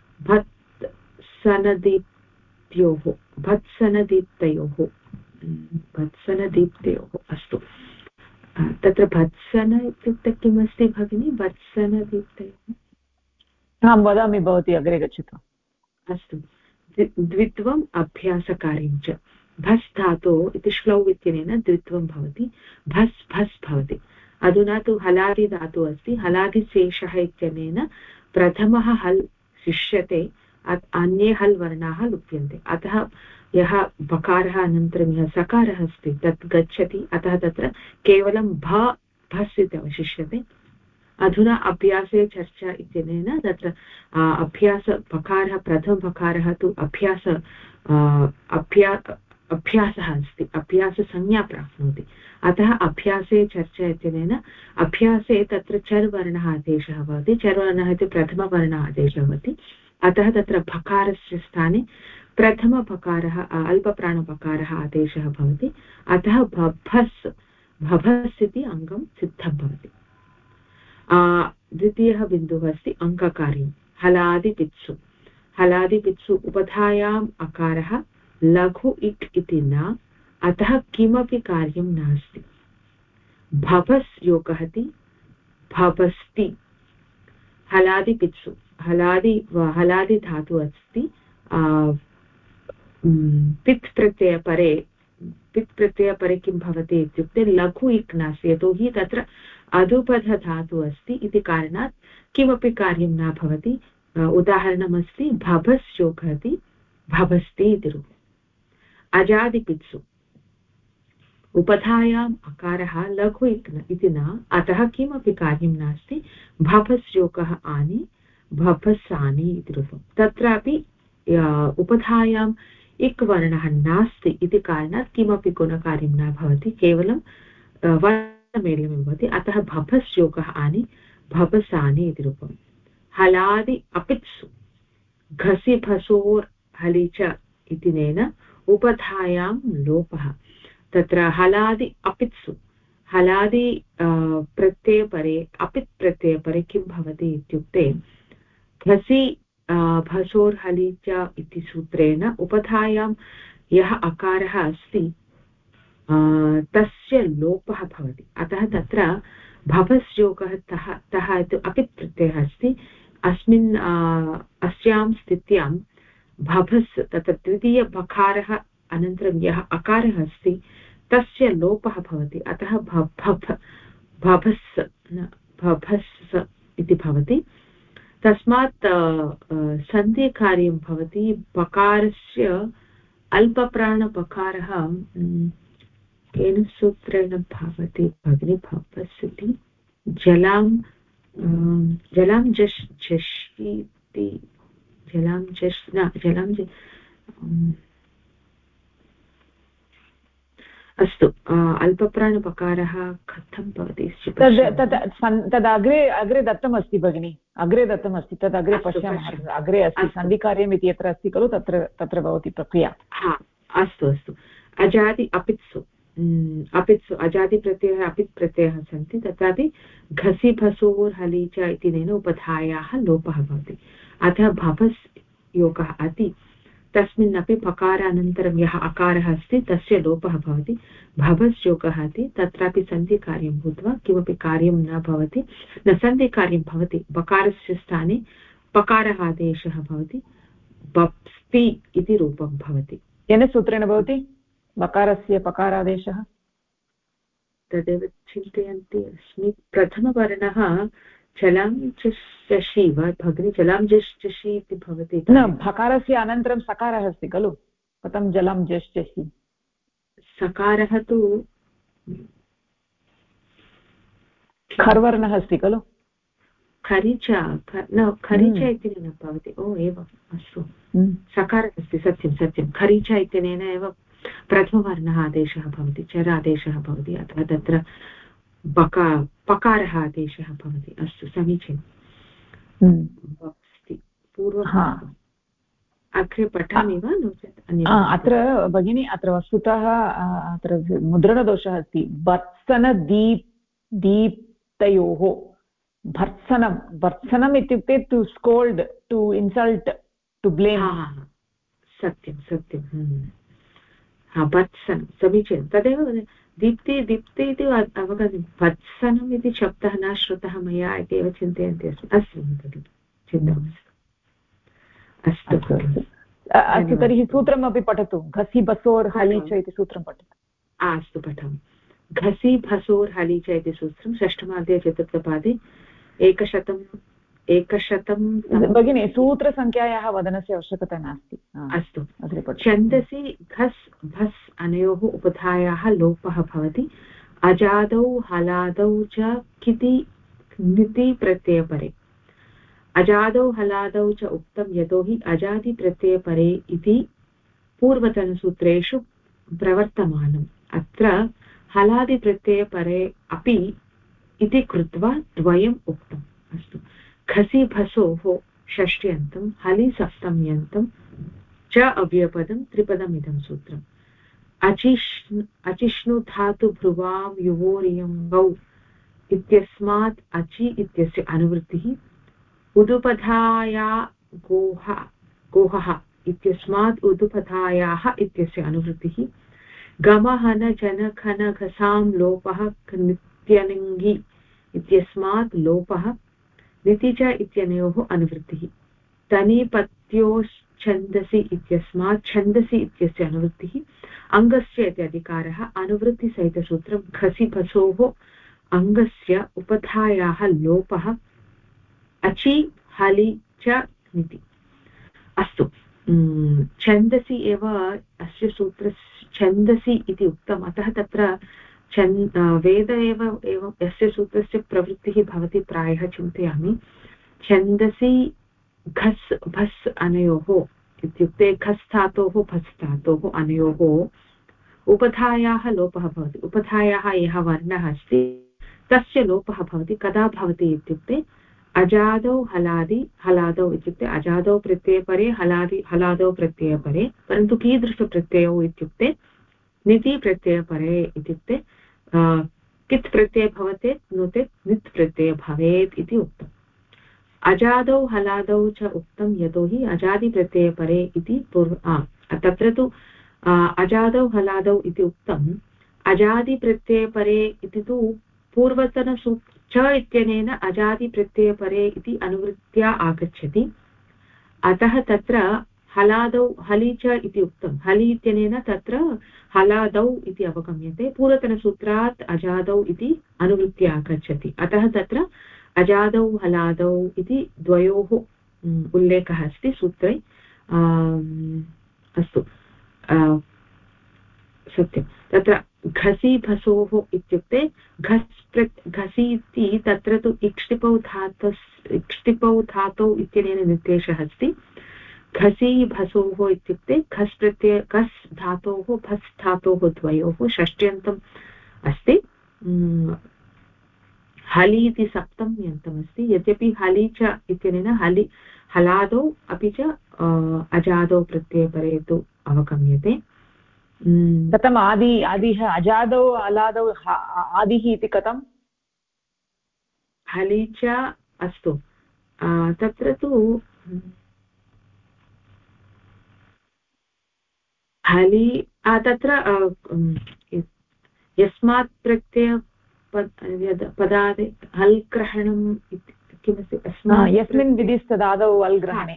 भत्सनदीप्तयोः अस्तु तत्र भत्सन इत्युक्ते किम् अस्ति भगिनी भत्सनदीप्तयोः अहं वदामि भवती अग्रे गच्छतु अस्तु द्वित्वम् अभ्यासकार्यं च भस् धातु इति श्लौ इत्यनेन द्वित्वं भवति भस् भस् भवति अधुना तु हलादि धातुः अस्ति हलादिशेषः इत्यनेन प्रथमः हल् शिष्यते अन्ये हल् वर्णाः लुप्यन्ते अतः यः बकारः अनन्तरं यः सकारः अस्ति तत् गच्छति अतः तत्र केवलं भस् इति अवशिष्यते अधुना अभ्यासे चर्चा इत्यनेन तत्र बकारः प्रथमबकारः तु अभ्यासः अस्ति अभ्याससंज्ञा प्राप्नोति अतः अभ्यासे चर्चा इत्यनेन अभ्यासे तत्र चर् वर्णः आदेशः भवति चर् वर्णः इति प्रथमवर्ण आदेशः भवति अतः तत्र भकारस्य स्थाने प्रथमबकारः अल्पप्राणबकारः आदेशः भवति अतः भभस् इति अङ्गं सिद्धं भवति द्वितीयः बिन्दुः अस्ति अङ्ककार्यं हलादिपित्सु उपधायाम् अकारः लघु इक् इति न अतः किमपि कार्यं नास्ति भभस् योगः इति भभस्ति हलादिपित्सु हलादि धातु अस्ति पित् प्रत्ययपरे किं भवति इत्युक्ते लघु इक् नास्ति यतोहि तत्र अदुपध धातु अस्ति इति कारणात् किमपि कार्यं न भवति उदाहरणमस्ति भभस् योगः इति भभस्ति इति रूपम् अजादिपित्सु उपधायाम् अकारः लघु इति न अतः किमपि कार्यं नास्ति भभस् योगः आनि भभस्सानि इति रूपं तत्रापि उपधायाम् इक् वर्णः नास्ति इति कारणात् किमपि गुणकार्यं न भवति केवलं वर्णमेलनं भवति अतः भभस् योगः आनि भभसानि इति रूपम् हलादि अपित्सु घसि भसोर् हलि च इतिनेन उपधायां लोपः तत्र हलादि अपित्सु हलादि प्रत्ययपरे अपित् प्रत्ययपरे किं भवति इत्युक्ते घसि भसोर्हलि च इति सूत्रेण उपधायां यः अकारः अस्ति तस्य लोपः भवति अतः तत्र भभस् योगः तः इति अपित् प्रत्ययः अस्ति अस्यां स्थित्यां भभस् तत्र द्वितीयबकारः अनन्तरं यः अकारः अस्ति तस्य लोपः भवति अतः भभस् इति भवति तस्मात् सन्धिकार्यं भवति बकारस्य अल्पप्राणबकारः केन सूत्रेण भवति भगिनी भवस् इति जलां जष्यति अस्तु अल्पप्राणबकारः कथं भवति तद् अग्रे दत्तमस्ति भगिनि अग्रे दत्तमस्ति तद् अग्रे पश्यामः अग्रे अस्ति सन्धिकार्यम् इति यत्र अस्ति खलु तत्र भवति प्रक्रिया अस्तु अजादि अपित्सु अजादिप्रत्ययः अपित् प्रत्ययः सन्ति तत्रापि घसि भसोर् हलि च इत्यनेन उपधायाः लोपः भवति अतः भभस् योगः अति तस्मिन्नपि पकारानन्तरं यः अकारः अस्ति तस्य लोपः भवति भभस् योगः इति तत्रापि सन्धिकार्यं भूत्वा किमपि कार्यं न भवति न सन्धिकार्यं भवति बकारस्य स्थाने पकारः आदेशः भवति बप्स्ति इति रूपं भवति केन सूत्रेण भवति बकारस्य पकारादेशः तदेव चिन्तयन्ती अस्मि प्रथमवर्णः चलां चषि वा भगिनी जलां जष्टि इति भवति न भकारस्य अनन्तरं सकारः अस्ति खलु कथं जलां जष्टि सकारः तु खर्वर्णः अस्ति खलु खरिच इति न भवति ओ एवम् अस्तु सकारः अस्ति सत्यं खरिच इत्यनेन एव प्रथमवर्णः आदेशः भवति, चरादेशः भवति, अथवा तत्र पकारः आदेशः भवति। अस्तु, समीचीनम्। अस्ति पूर्वं अग्रे पठामि वा, नो चेत् अत्र भगिनी अत्र वस्तुतः अत्र मुद्रणदोषः अस्ति। दीप्तयोः भर्त्सनम् इत्युक्ते to scold, to insult, to blame. सत्यं सत्यं, भत्सनं समीचीनं। तदेव दीप्ति दीप्ति इति अवगतं। भत्सनम् इति शब्दः न श्रुतः मया इति एव चिन्तयन्ती अस्मि। अस्तु भगिनि, चिन्ता मास्तु। अस्तु अस्तु, तर्हि सूत्रमपि पठतु। घसि बसोर् हलि च इति सूत्रं पठतु। अस्तु, पठामि। घसि भसोर् हलि च इति सूत्रं षष्ठमाध्याये चतुर्थपादे 100 भगिनी, सूत्रसङ्ख्यायाः वदनस्य आवश्यकता नास्ति। अस्तु, छन्दसि घस् भस् अनयोः उपधायाः लोपः भवति। अजादौ हलादौ च किति ङिति प्रत्ययपरे। अजादौ हलादौ च उक्तं यतोहि अजादिप्रत्ययपरे इति पूर्वतनसूत्रेषु प्रवर्तमानम्। अत्र हलादिप्रत्ययपरे अपि इति कृत्वा द्वयम् उक्तम्। अस्तु, खसि भसोः षष्ट्यन्तं, हलि सप्तम्यन्तं च अव्ययपदं त्रिपदमिदं सूत्रम्। अचिष्णु धातु भ्रुवां युवोरियं गौ इत्यस्मात् अचि इत्यस्य अनुवृत्तिः। उदुपधाया गोहः इत्यस्मात् उदुपधायाः इत्यस्य अनुवृत्तिः। गमहन जन खन घसां लोपः नित्यनिङ्गि इत्यस्मात् लोपः। नितिज इत्यनयोः अनुवृत्तिः। तनिपत्योश्छन्दसि इत्यस्मात् छन्दसि इत्यस्य अनुवृत्तिः। अङ्गस्य इत्यधिकारः। अनुवृत्तिसहितसूत्रं खसि भसोः अङ्गस्य उपधायाः लोपः। अचि हलि च निति। अस्तु, छन्दसि एव अस्य सूत्रस्य छन्दसि इति उक्तम्। अतः तत्र वेद एव यस्य सूत्रस्य प्रवृत्तिः भवति प्रायः चिन्तयामि। छन्दसि घस् भस् अनयोः इत्युक्ते घस् धातोः भस् धातोः अनयोः उपधायाः लोपः भवति। उपधायाः यः वर्णः अस्ति तस्य लोपः भवति। कदा भवति इत्युक्ते अजादौ हलादौ इत्युक्ते अजादौ प्रत्ययपरे, हलादौ प्रत्ययपरे, परन्तु कीदृशप्रत्ययौ इत्युक्ते निति प्रत्ययपरे। इत्युक्ते कित् प्रत्यय भवति, नो चेत् नित् प्रत्यय भवेत् इति उक्तम्। अजादौ हलादौ च उक्तं यतोहि अजादिप्रत्ययपरे इति तत्र तु अजादौ हलादौ इति उक्तम्। अजादिप्रत्ययपरे इति तु पूर्वतनसूत्र च इत्यनेन अजादिप्रत्ययपरे इति अनुवृत्त्या आगच्छति। अतः तत्र हलादौ हलि च इति उक्तं। हलि इत्यनेन तत्र हलादौ इति अवगम्यते। पूर्वतनसूत्रात् अजादौ इति अनुवृत्त्या आगच्छति। अतः तत्र अजादौ हलादौ इति द्वयोः उल्लेखः अस्ति सूत्रे। अस्तु, सत्यं। तत्र घसि भसोः इत्युक्ते घसि इति तत्र तु इक्ष्टिपौ धातौ इत्यनेन निर्देशः अस्ति। घसि भसोः इत्युक्ते घस् प्रत्यय घस् धातोः भस् धातोः द्वयोः षष्ट्यन्तम् अस्ति। हलि इति सप्तम्यन्तमस्ति। यद्यपि हलि च इत्यनेन हलादौ अपि च अजादौ प्रत्ययपरे तु अवगम्यते। कथम् आदिः अजादौ हलादौ आदिः इति कथं? हलि च अस्तु, तत्र तु हलि तत्र यस्मात् प्रत्यय पदादि हल् ग्रहणम् इति किमस्ति? यस्मिन् विधिस्तदादौ हल् ग्रहणे।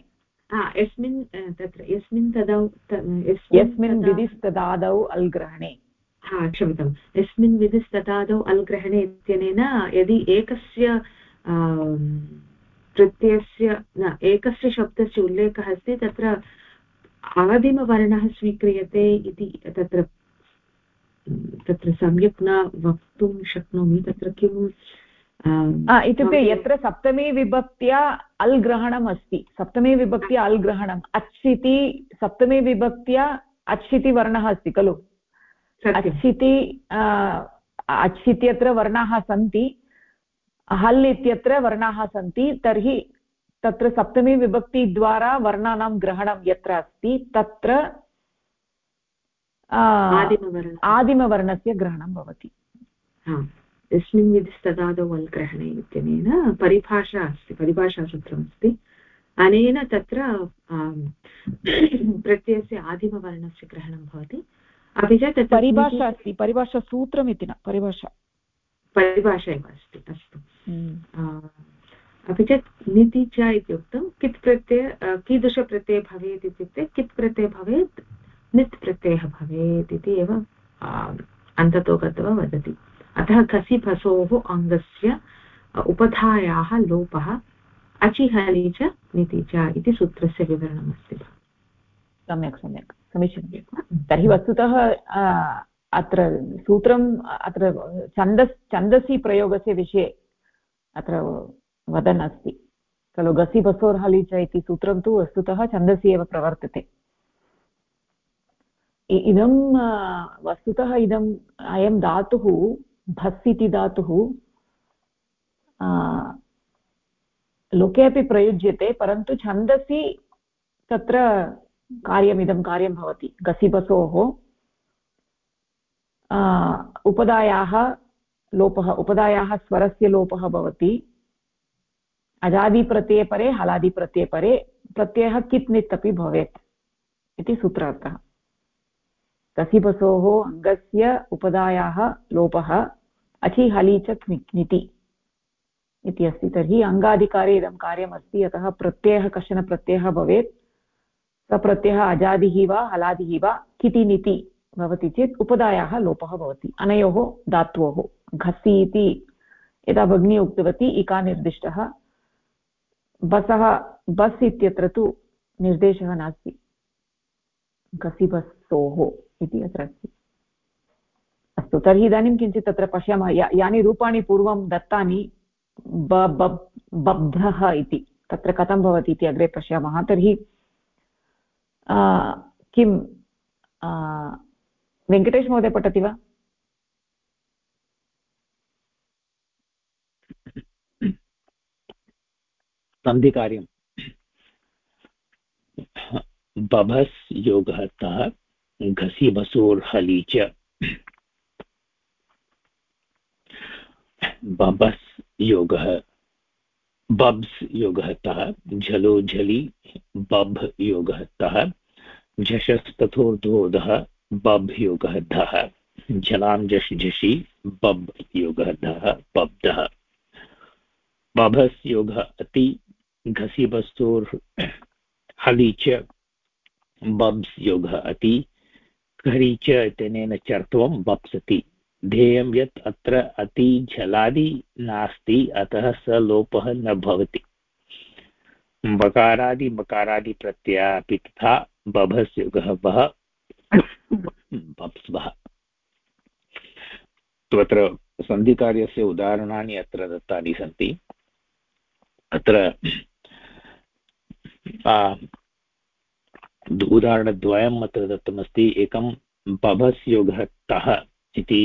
यस्मिन् विधिस्तदादौ अल् ग्रहणे। क्षम्यतां, यस्मिन् विधिस्तदादौ अल् ग्रहणे इत्यनेन यदि एकस्य प्रत्ययस्य एकस्य शब्दस्य उल्लेखः अस्ति तत्र आदिमवर्णः स्वीक्रियते इति तत्र सम्यक् न वक्तुं शक्नोमि। तत्र किम् इत्युक्ते यत्र सप्तमी विभक्त्या अल् ग्रहणम् अस्ति, सप्तमी विभक्त्या अल् ग्रहणम् अच् इति सप्तमी विभक्त्या अच् वर्णः अस्ति खलु, अच् इत्यत्र वर्णाः सन्ति, हल् इत्यत्र वर्णाः सन्ति, तर्हि तत्र सप्तमी विभक्तिद्वारा वर्णानां ग्रहणं यत्र अस्ति तत्र आदिमवर्णस्य ग्रहणं भवति। यस्मिन् विधिस्तदादौ वल् ग्रहणे इत्यनेन परिभाषा अस्ति, परिभाषासूत्रमस्ति। अनेन तत्र प्रत्ययस्य आदिमवर्णस्य ग्रहणं भवति। अपि च तत्र परिभाषा अस्ति, परिभाषासूत्रमिति न, परिभाषा एव अस्ति। अस्तु। अपि च निति च इत्युक्तं कित् प्रत्यय कीदृशप्रत्ययः भवेत् इत्युक्ते कित् प्रत्ययः भवेत्, नित् प्रत्ययः भवेत् इति एव अन्ततो गत्वा वदति। अतः घसि भसोः अङ्गस्य उपधायाः लोपः अचिहलि च निति च इति सूत्रस्य विवरणमस्ति। सम्यक् समीचीनं। तर्हि वस्तुतः अत्र सूत्रम् अत्र छन्दसि प्रयोगस्य विषये अत्र वदन् अस्ति खलु। घसि भसोर्हलि च इति सूत्रं तु वस्तुतः छन्दसि एव प्रवर्तते। इदं वस्तुतः अयं धातुः भस् इति धातुः लोके अपि प्रयुज्यते, परन्तु छन्दसि तत्र कार्यं भवति। घसिबसोः उपधायाः लोपः, उपधायाः स्वरस्य लोपः भवति। अजादिप्रत्यये परे हलादिप्रत्यये परे प्रत्ययः कित् नित् अपि भवेत् इति सूत्रार्थः। घसिबसोः अङ्गस्य उपधायाः लोपः अचि हलि च निति इति अस्ति। तर्हि अङ्गाधिकारे इदं कार्यमस्ति, अतः प्रत्ययः कश्चन प्रत्ययः भवेत्, स प्रत्ययः अजादिः वा हलादिः वा किति निति भवति चेत् उपधायाः लोपः भवति अनयोः धात्वोः। घसि इति यदा भगिनी उक्तवती इका निर्दिष्टः, बस् इत्यत्र तु निर्देशः नास्ति, घसिबसोः इति अत्र अस्ति। अस्तु, तर्हि इदानीं किञ्चित् तत्र पश्यामः यानि रूपाणि पूर्वं दत्तानि, बब्धः इति तत्र कथं भवति इति अग्रे पश्यामः। तर्हि किं वेङ्कटेश महोदय पठति वा? सन्धिकार्यं बभस् योगः तः घसि बसोर्हलि च। बभस् योगः बब्स् योगः तः झलो झलि बभ योगः तः झषस्तथोर्ध्वोदः बभ योगः धः झलां झष్ झषि बब योगः धः बब्धः। बभस् योगः अति घसि बसोर्हलि च बब्स् योगः अति घरि च इत्यनेन चर्त्वं बप्सति। ध्येयं यत् अत्र अति झलादि नास्ति, अतः स लोपः न भवति। बकारादि मकारादि प्रत्यया अपि तथा बभस् योगः वः बप्स्वः। अत्र सन्धिकार्यस्य उदाहरणानि अत्र दत्तानि सन्ति। अत्र उदाहरणद्वयम् अत्र दत्तमस्ति। एकं बभस् योगः तः इति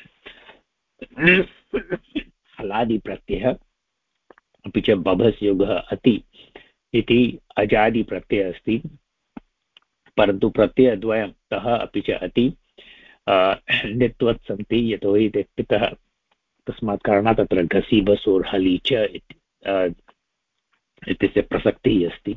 हलादिप्रत्ययः, अपि च बभस् योगः अति इति अजादिप्रत्ययः अस्ति, परन्तु प्रत्ययद्वयं तः अपि च अति नित्वत् सन्ति, यतोहि ते पितः, तस्मात् कारणात् तत्र घसि बसोर्हलि च इत्यस्य प्रसक्तिः अस्ति।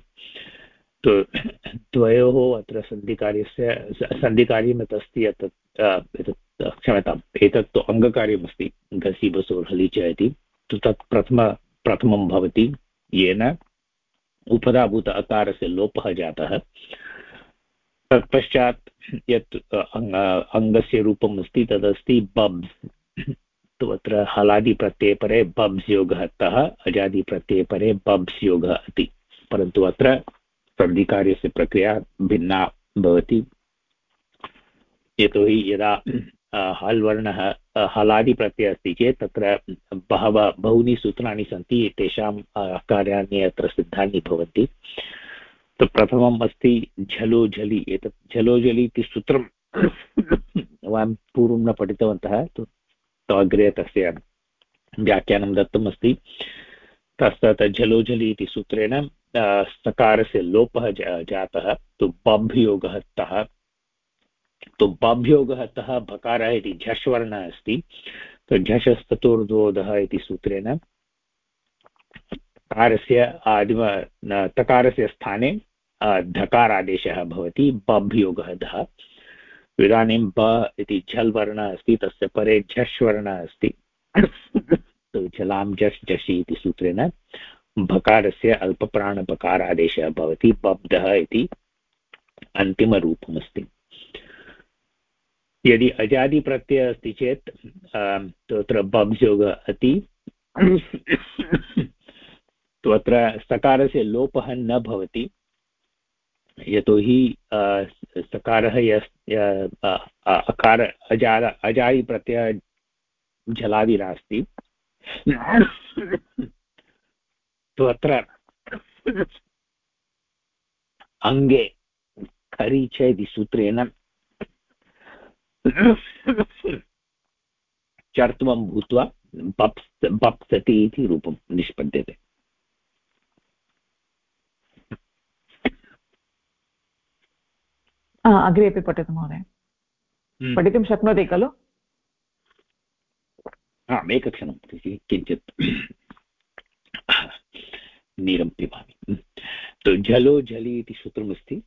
द्वयोः अत्र सन्धिकार्यं यत् अस्ति क्षम्यताम्, एतत् तु अङ्गकार्यमस्ति घसि बसोर्हलि च इति। तत् प्रथमं भवति, येन उपधाभूत अकारस्य लोपः जातः। तत्पश्चात् यत् अङ्गस्य रूपम् अस्ति तदस्ति बब्स्। तु अत्र हलादिप्रत्यये परे बब्स् योगः तः, अजादिप्रत्यये परे बब्स् योगः अति, परन्तु अत्र सन्धिकार्यस्य प्रक्रिया भिन्ना भवति। यतोहि यदा हल् वर्णः हलादिप्रत्ययः अस्ति चेत् तत्र बहूनि सूत्राणि सन्ति, तेषां कार्याणि अत्र सिद्धानि भवन्ति। तो प्रथमम् अस्ति झलो झलि। एतत् झलो झलि इति सूत्रं वयं पूर्वं न पठितवन्तः, तो अग्रे तस्य व्याख्यानं दत्तमस्ति। तत् झलो झलि इति सूत्रेण सकारस्य लोपः जातः, तो बभ्योगः तः। तो बभ्योगः तः भकारः इति झष्वर्णः अस्ति, तो झषस्ततोर्धोधः इति सूत्रेण तकारस्य तकारस्य स्थाने धकारादेशः भवति, बभ्योगः धः। इदानीं ब इति झल् वर्णः अस्ति, तस्य परे झष् वर्णः अस्ति, तो झलां झष् झषि इति सूत्रेण भकारस्य अल्पप्राणपकारादेशः भवति, बब्धः इति अन्तिमरूपमस्ति। यदि अजादिप्रत्ययः अस्ति चेत् तत्र बब्जोग अति, तो अत्र सकारस्य लोपः न भवति, यतोहि सकारः अकार अजादिप्रत्ययः झलादि नास्ति। तो अत्र अङ्गे खरि च इति सूत्रेण चर्त्वं भूत्वा बप्सति इति रूपं निष्पद्यते। अग्रे अपि पठतु महोदय, पठितुं शक्नोति खलु? आम्, एकक्षणं किञ्चित् नीरं पिबामि। तो झलो झलि इति सूत्रमस्ति।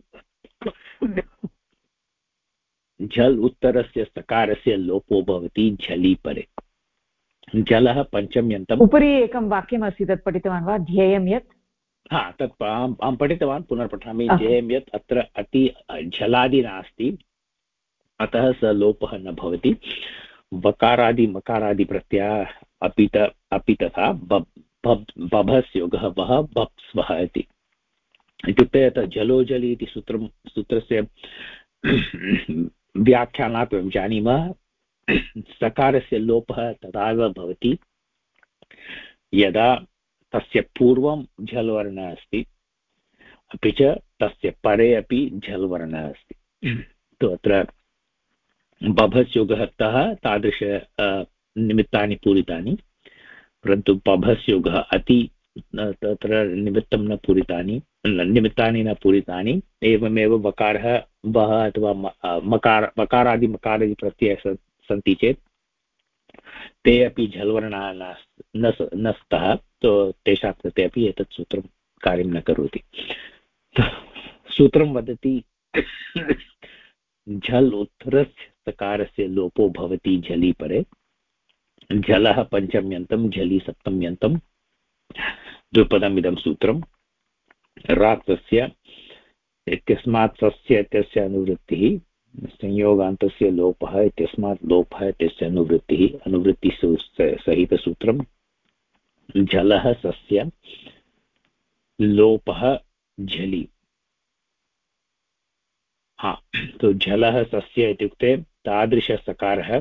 झल् उत्तरस्य सकारस्य लोपो भवति झलि परे। जलः पञ्चम्यन्तम्। उपरि एकं वाक्यमस्ति, तत् पठितवान् वा? ध्येयं यत्, हा, तत् अहं पठितवान्, पुनर्पठामि। ध्येयं यत् अत्र अति झलादि नास्ति, अतः स लोपः न भवति। बकारादि मकारादि प्रत्ययः अपि तथा बभस्योगः वः बप्स्वः इति। इत्युक्ते यत् जलो जलि इति सूत्रस्य व्याख्यानात् वयं जानीमः, सकारस्य लोपः तदा एव भवति यदा तस्य पूर्वं झल् वर्णः अस्ति, अपि च तस्य परे अपि झल् वर्णः अस्ति। तो अत्र बभस्योगः तः तादृश निमित्तानि पूरितानि, परन्तु बभस्योगः अति तत्र निमित्तं न पूरितानि, निमित्तानि न पूरितानि। एवमेव वकारः वः अथवा मकारादि मकारादि प्रत्ययः सन्ति चेत् ते अपि झल्वर्णाः न स्तः, तो तेषां कृते अपि एतत् सूत्रं कार्यं न करोति। सूत्रं वदति झल् उत्तरस्य सकारस्य लोपो भवति झलि परे। झलः पञ्चम्यन्तं, झलि सप्तम्यन्तं, द्विपदमिदं सूत्रं। रात्तस्य इत्यस्मात् सस्य इत्यस्य अनुवृत्तिः, संयोगान्तस्य लोपः इत्यस्मात् लोपः इत्यस्य अनुवृत्तिः, अनुवृत्तिसहितसूत्रं। जलः सस्य लोपः झलि। हा, तो झलः सस्य इत्युक्ते तादृशसकारः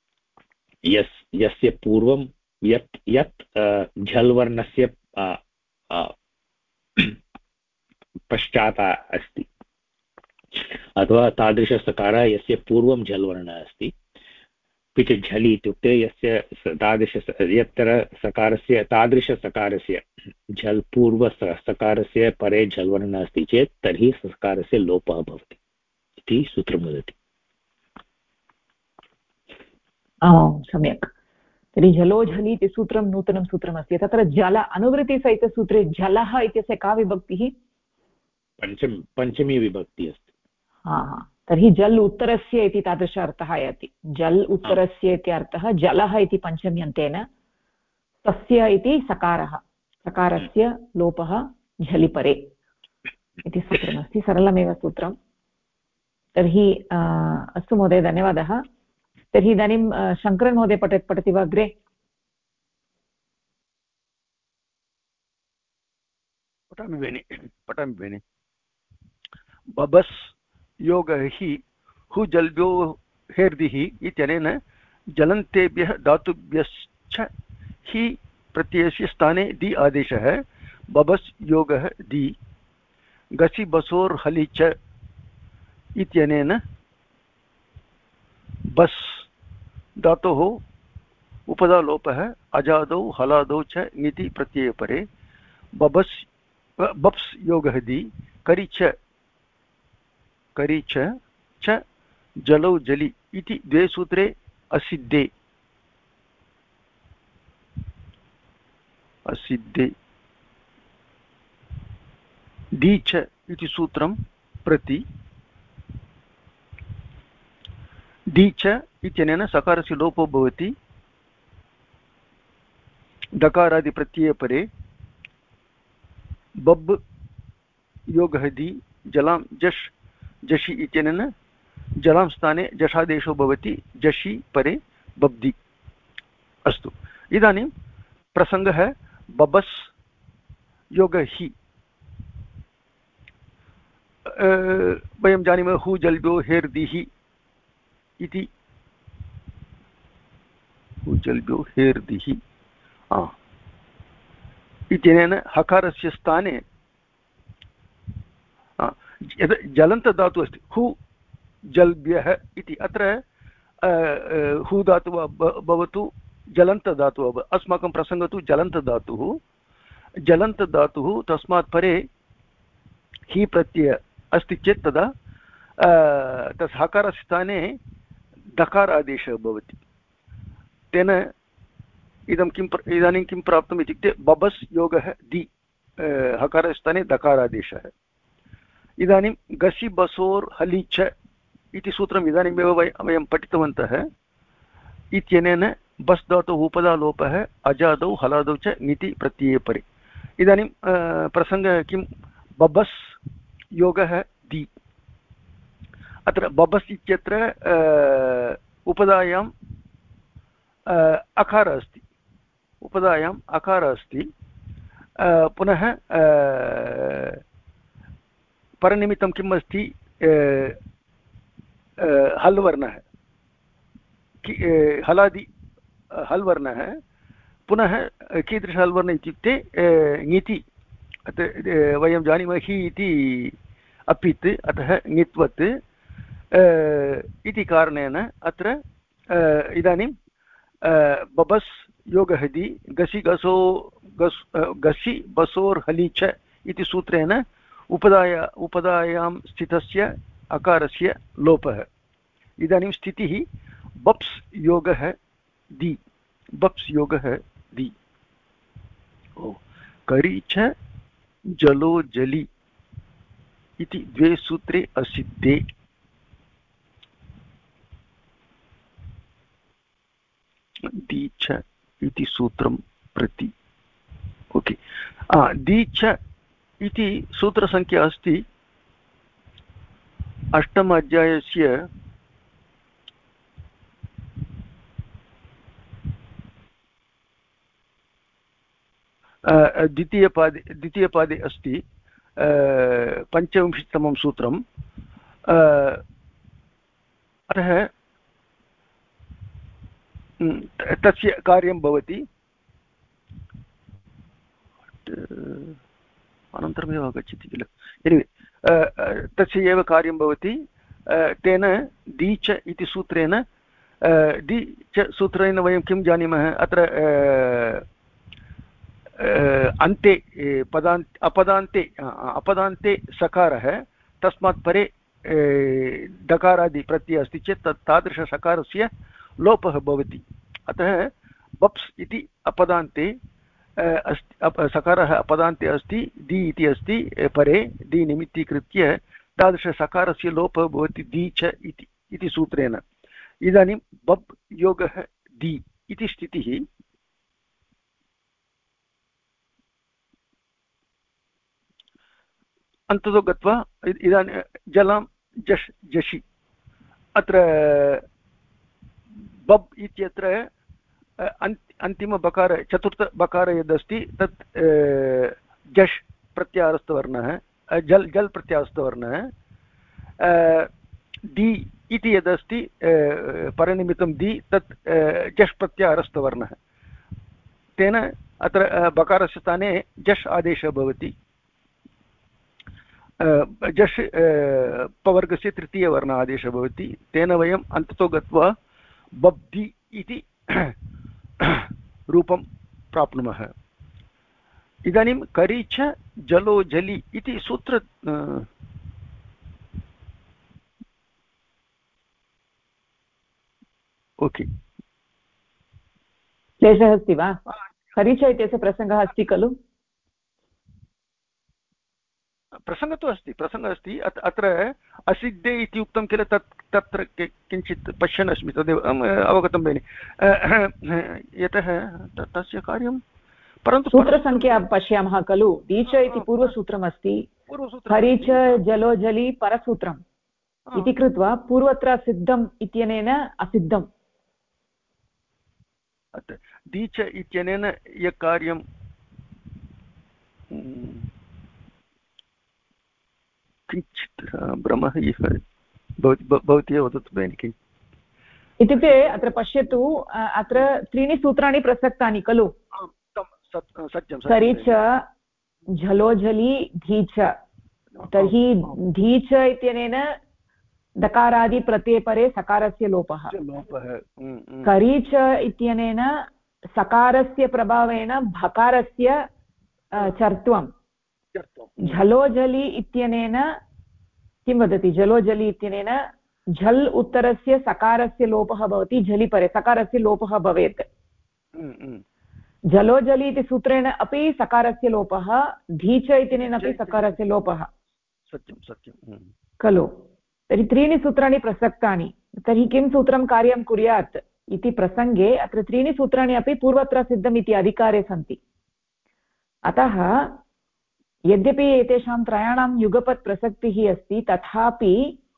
यस्य पूर्वं यत् झल् वर्णस्य पश्चात् अस्ति, अथवा तादृशसकारः यस्य पूर्वं झल् वर्णः अस्ति। अपि च झलि इत्युक्ते यस्य यत्र सकारस्य तादृशसकारस्य झल् पूर्वसकारस्य परे झल् वर्णः अस्ति चेत् तर्हि सकारस्य लोपः भवति इति सूत्रं वदति। आम्, सम्यक्। तर्हि झलो झलि इति सूत्रं नूतनं सूत्रमस्ति। तत्र जल अनुवृत्तिसहितसूत्रे झलः इत्यस्य का विभक्तिः? पञ्चमी विभक्तिः अस्ति। हा, तर्हि जल् उत्तरस्य इति तादृश अर्थः याति। जल् उत्तरस्य इति अर्थः जलः इति पञ्चम्यन्तेन, तस्य इति सकारः, सकारस्य लोपः झलि परे इति सूत्रमस्ति। सरलमेव सूत्रं। तर्हि अस्तु महोदय, धन्यवादः। तर्हि इदानीं शङ्करन् महोदय पठति वा अग्रे? पठामि भगिनि। बबस् योगः हि हुजल्भ्यो हेर्दिः इत्यनेन जलन्तेभ्यः धातुभ्यश्च हि प्रत्ययस्य स्थाने दि आदेशः। बबस् योगः दि गसि बसोर् हलि च इत्यनेन बस् धातोः उपधालोपः अजादौ हलादौ च ङिति प्रत्ययपरे बबस् बप्स् योगः दि करि च जलौ जलि इति द्वे सूत्रे असिद्धे दी च इति सूत्रं प्रति दी च इत्यनेन सकारस्य लोपो भवति डकारादिप्रत्यये परे बब् योगः दि जलां जश् जषि इत्यनेन जलां स्थाने जषादेशो भवति जषि परे बब्दि। अस्तु, इदानीं प्रसङ्गः बबस् योगः हि। वयं जानीमः हु जल्ब्यो हेर्दिः इति। हु जल्ब्यो हेर्दिः इत्यनेन हकारस्य स्थाने यद् जलन्तधातुः अस्ति हु जल्ब्यः इति, अत्र हु धातुः भवतु जलन्तधातुः, अस्माकं प्रसङ्गः तु जलन्तधातुः तस्मात् परे हि प्रत्यय अस्ति चेत् तदा तस् हकारस्य स्थाने दकार आदेशः भवति। तेन इदानीं किं प्राप्तम् इत्युक्ते बबस् योगः दि हकारस्य स्थाने दकारादेशः। इदानीं गसि बसोर् हलि च इति सूत्रम् इदानीमेव वयं पठितवन्तः। इत्यनेन बस् धातुः उपधालोपः अजादौ हलादौ च ङिति प्रत्यये परे। इदानीं प्रसङ्गः किं बबस् योगः दि। अत्र बबस् इत्यत्र उपधायाम् अकारः अस्ति, उपधायाम् अकारः अस्ति, पुनः परनिमित्तं किम् अस्ति हल् वर्णः, हलादि हल् वर्णः, पुनः कीदृश हल् वर्णः इत्युक्ते ङिति। वयं जानीमः हि इति अपित्, अतः ङित्वत् इति कारणेन अत्र इदानीं बबस् योगः दि गसि बसोर् हलि च इति सूत्रेण उपधायां स्थितस्य अकारस्य लोपः। इदानीं स्थितिः बप्स् योगः दि, बप्स् योगः दि। करि च जलो जलि इति द्वे सूत्रे असिद्धे। दी च इति सूत्रं प्रति। ओके, दी च इति सूत्रसङ्ख्या अस्ति 8म अध्यायस्य द्वितीयपादे अस्ति 25तमं सूत्रम्। अतः तस्य कार्यं भवति, अनन्तरमेव आगच्छति किल, एनिवे तस्य एव कार्यं भवति। तेन दी च इति सूत्रेण, दी च सूत्रेण वयं किं जानीमः, अत्र अन्ते अपदान्ते सकारः, तस्मात् परे डकारादि प्रत्ययः अस्ति चेत् तादृशसकारस्य लोपः भवति। अतः बप्स् इति अपदान्ते अस्ति, सकारः अपदान्ते अस्ति, दी इति अस्ति परे, दी निमित्तीकृत्य तादृशसकारस्य लोपः भवति दी च इति सूत्रेण। इदानीं बप् योगः दी इति स्थितिः अन्ततो गत्वा इदानीं जलां जश् जषि, अत्र बब् इत्यत्र अन्तिमबकार चतुर्थबकार यदस्ति तत् जश् प्रत्यारस्थवर्णः, जल् प्रत्यारस्थवर्णः। दी इति यदस्ति परनिमित्तं दी, तत् जश् प्रत्यारस्थवर्णः। तेन अत्र बकारस्य स्थाने जश् आदेशः भवति। जश् पवर्गस्य तृतीयवर्ण आदेशः भवति तेन वयम् अन्ततो गत्वा बब्धि इति रूपं प्राप्नुमः इदानीं करि च जलो जलि इति सूत्र ओके क्लेशः अस्ति वा करि च इत्यस्य प्रसङ्गः अस्ति खलु प्रसङ्गः तु अस्ति प्रसङ्गः अस्ति अत्र असिद्धे इति उक्तं किल तत्र किञ्चित् पश्यन् अस्मि तदेव अवगतं भगिनि यतः तस्य कार्यं परन्तु सूत्रसङ्ख्या पश्यामः खलु दीच इति पूर्वसूत्रमस्ति हरि च जलो जलि परसूत्रम् इति कृत्वा पूर्वत्र सिद्धम् इत्यनेन असिद्धम् दीच इत्यनेन यत् कार्यं किञ्चित् भ्रमः इह भवती एव वदतु भगिनि किम् इत्युक्ते अत्र पश्यतु अत्र त्रीणि सूत्राणि प्रसक्तानि खलु करि च झलो झलि धीच तर्हि धीच इत्यनेन दकारादिप्रत्ययपरे सकारस्य लोपः करि च इत्यनेन सकारस्य प्रभावेन भकारस्य चर्त्वं झलो झलि इत्यनेन किं वदति झलो झलि इत्यनेन झल् उत्तरस्य सकारस्य लोपः भवति झलि परे सकारस्य लोपः भवेत् झलो झलि इति सूत्रेण अपि सकारस्य लोपः धीच इत्यनेन अपि सकारस्य लोपः सत्यं सत्यं खलु तर्हि त्रीणि सूत्राणि प्रसक्तानि तर्हि किं सूत्रं कार्यं कुर्यात् इति प्रसङ्गे अत्र त्रीणि सूत्राणि अपि पूर्वत्र सिद्धम् इति अधिकारे सन्ति अतः यद्यपि एतेषां त्रयाणां युगपत् प्रसक्तिः अस्ति तथापि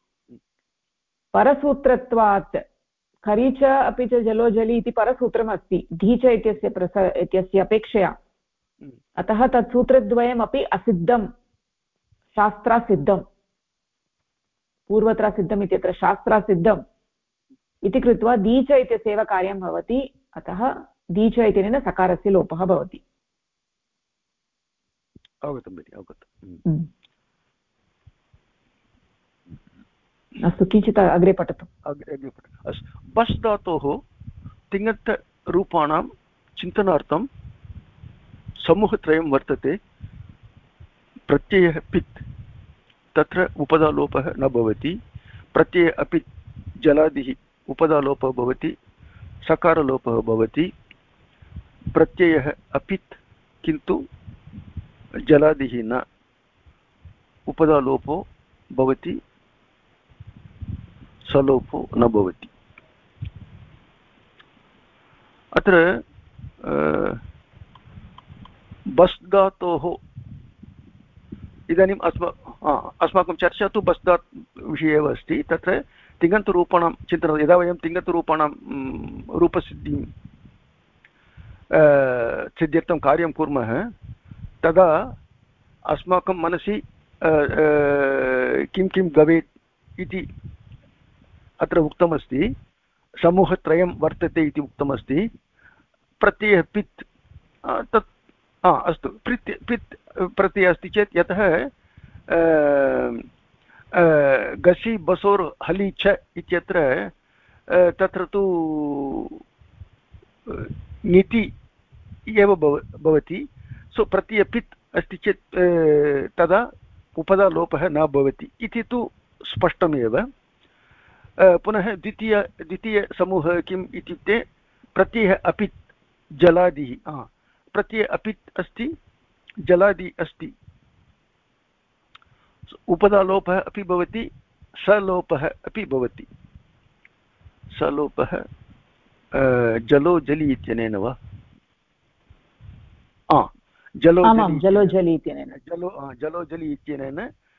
परसूत्रत्वात् करि च अपि च जलो जलि इति परसूत्रम् अस्ति धीच इत्यस्य अपेक्षया अतः तत् सूत्रद्वयमपि असिद्धं शास्त्रासिद्धं पूर्वत्र सिद्धम् इत्यत्र शास्त्रासिद्धम् इति कृत्वा दीच इत्यस्यैव कार्यं भवति अतः दीच इत्यनेन सकारस्य लोपः भवति अवगतं भगिनि अवगतम् अस्तु किञ्चित् अग्रे पठतु अस्तु बस् धातोः तिङन्तरूपाणां चिन्तनार्थं समूहत्रयं वर्तते प्रत्ययः पित् तत्र उपधालोपः न भवति प्रत्यय अपि जलादिः उपधालोपः भवति सकारलोपः भवति प्रत्ययः अपित् किन्तु जलादिः न उपधालोपो भवति सलोपो न भवति अत्र बस् धातोः इदानीम् अस्माकं चर्चा तु बस् धात् विषये एव अस्ति तत्र तिङन्तरूपाणां चिन्तनं यदा वयं तिङन्तरूपाणां रूपसिद्धिं सिद्ध्यर्थं कार्यं कुर्मः तदा अस्माकं मनसि किं किं भवेत् इति अत्र उक्तमस्ति समूहत्रयं वर्तते इति उक्तमस्ति प्रत्ययः पित् तत् अस्तु पित् प्रत्ययः अस्ति चेत् यतः गसि बसोर् हलि च इत्यत्र तत्र तु ङिति एव भवति सो प्रत्ययः पित् अस्ति चेत् तदा उपधालोपः न भवति इति तु स्पष्टमेव पुनः द्वितीयसमूहः किम् इत्युक्ते प्रत्ययः अपित् जलादिः प्रत्ययः अपित् अस्ति जलादि अस्ति उपधालोपः अपि भवति सलोपः अपि भवति सलोपः जलो जलि इत्यनेन वा जलो जलि इत्यनेन जलो जलि इत्यनेन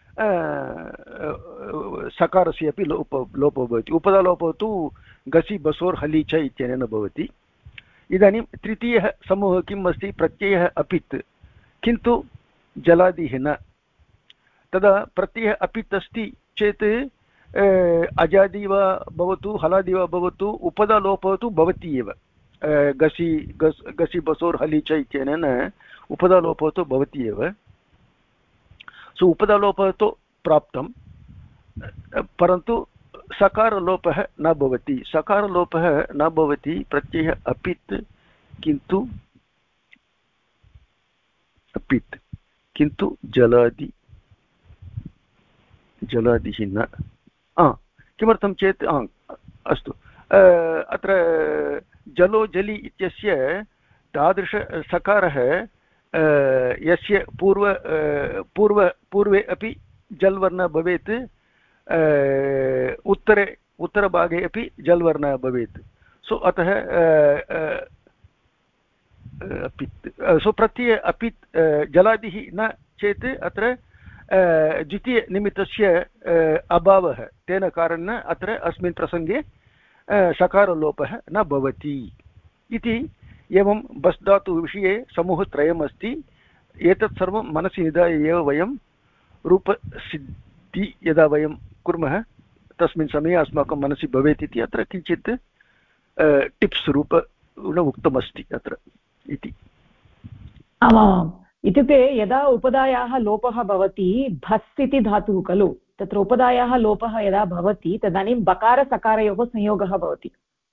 सकारस्य अपि लोपो भवति उपधालोपः तु गसि बसोर् हलि च इत्यनेन भवति इदानीं तृतीयः समूहः किम् अस्ति प्रत्ययः अपित् किन्तु जलादिः न तदा प्रत्ययः अपित् अस्ति चेत् अजादि वा भवतु हलादि वा भवतु उपधालोपः तु भवति एव गसि बसोर् हलि च इत्यनेन उपधालोपः तु भवति एव सो उपधालोपः तु प्राप्तं, परन्तु सकारलोपः न भवति। सकारलोपः न भवति प्रत्ययः अपित्, किन्तु अपित् किन्तु जलादिः न। किमर्थं चेत् अस्तु, अत्र जलो जलि इत्यस्य तादृशसकारः यस्य पूर्वे अपि जल्वर्णः भवेत्, उत्तरभागे अपि जल्वर्णः भवेत्। सो अतः अपित्, सो प्रत्यय अपित् जलादिः न चेत् अत्र द्वितीयनिमित्तस्य अभावः, तेन कारणेन अत्र अस्मिन् प्रसङ्गे सकारलोपः न भवति इति। एवं बस् धातुविषये समूहत्रयम् अस्ति। एतत् सर्वं मनसि निधाय एव वयं रूपसिद्धि यदा वयं कुर्मः तस्मिन् समये अस्माकं मनसि भवेत् इति अत्र किञ्चित् टिप्स् रूपेण उक्तमस्ति अत्र इति। आमाम्, इत्युक्ते यदा उपधायाः लोपः भवति, भस् इति धातुः खलु, तत्र उपधायाः लोपः यदा भवति तदानीं बकारसकारयोः संयोगः भवति।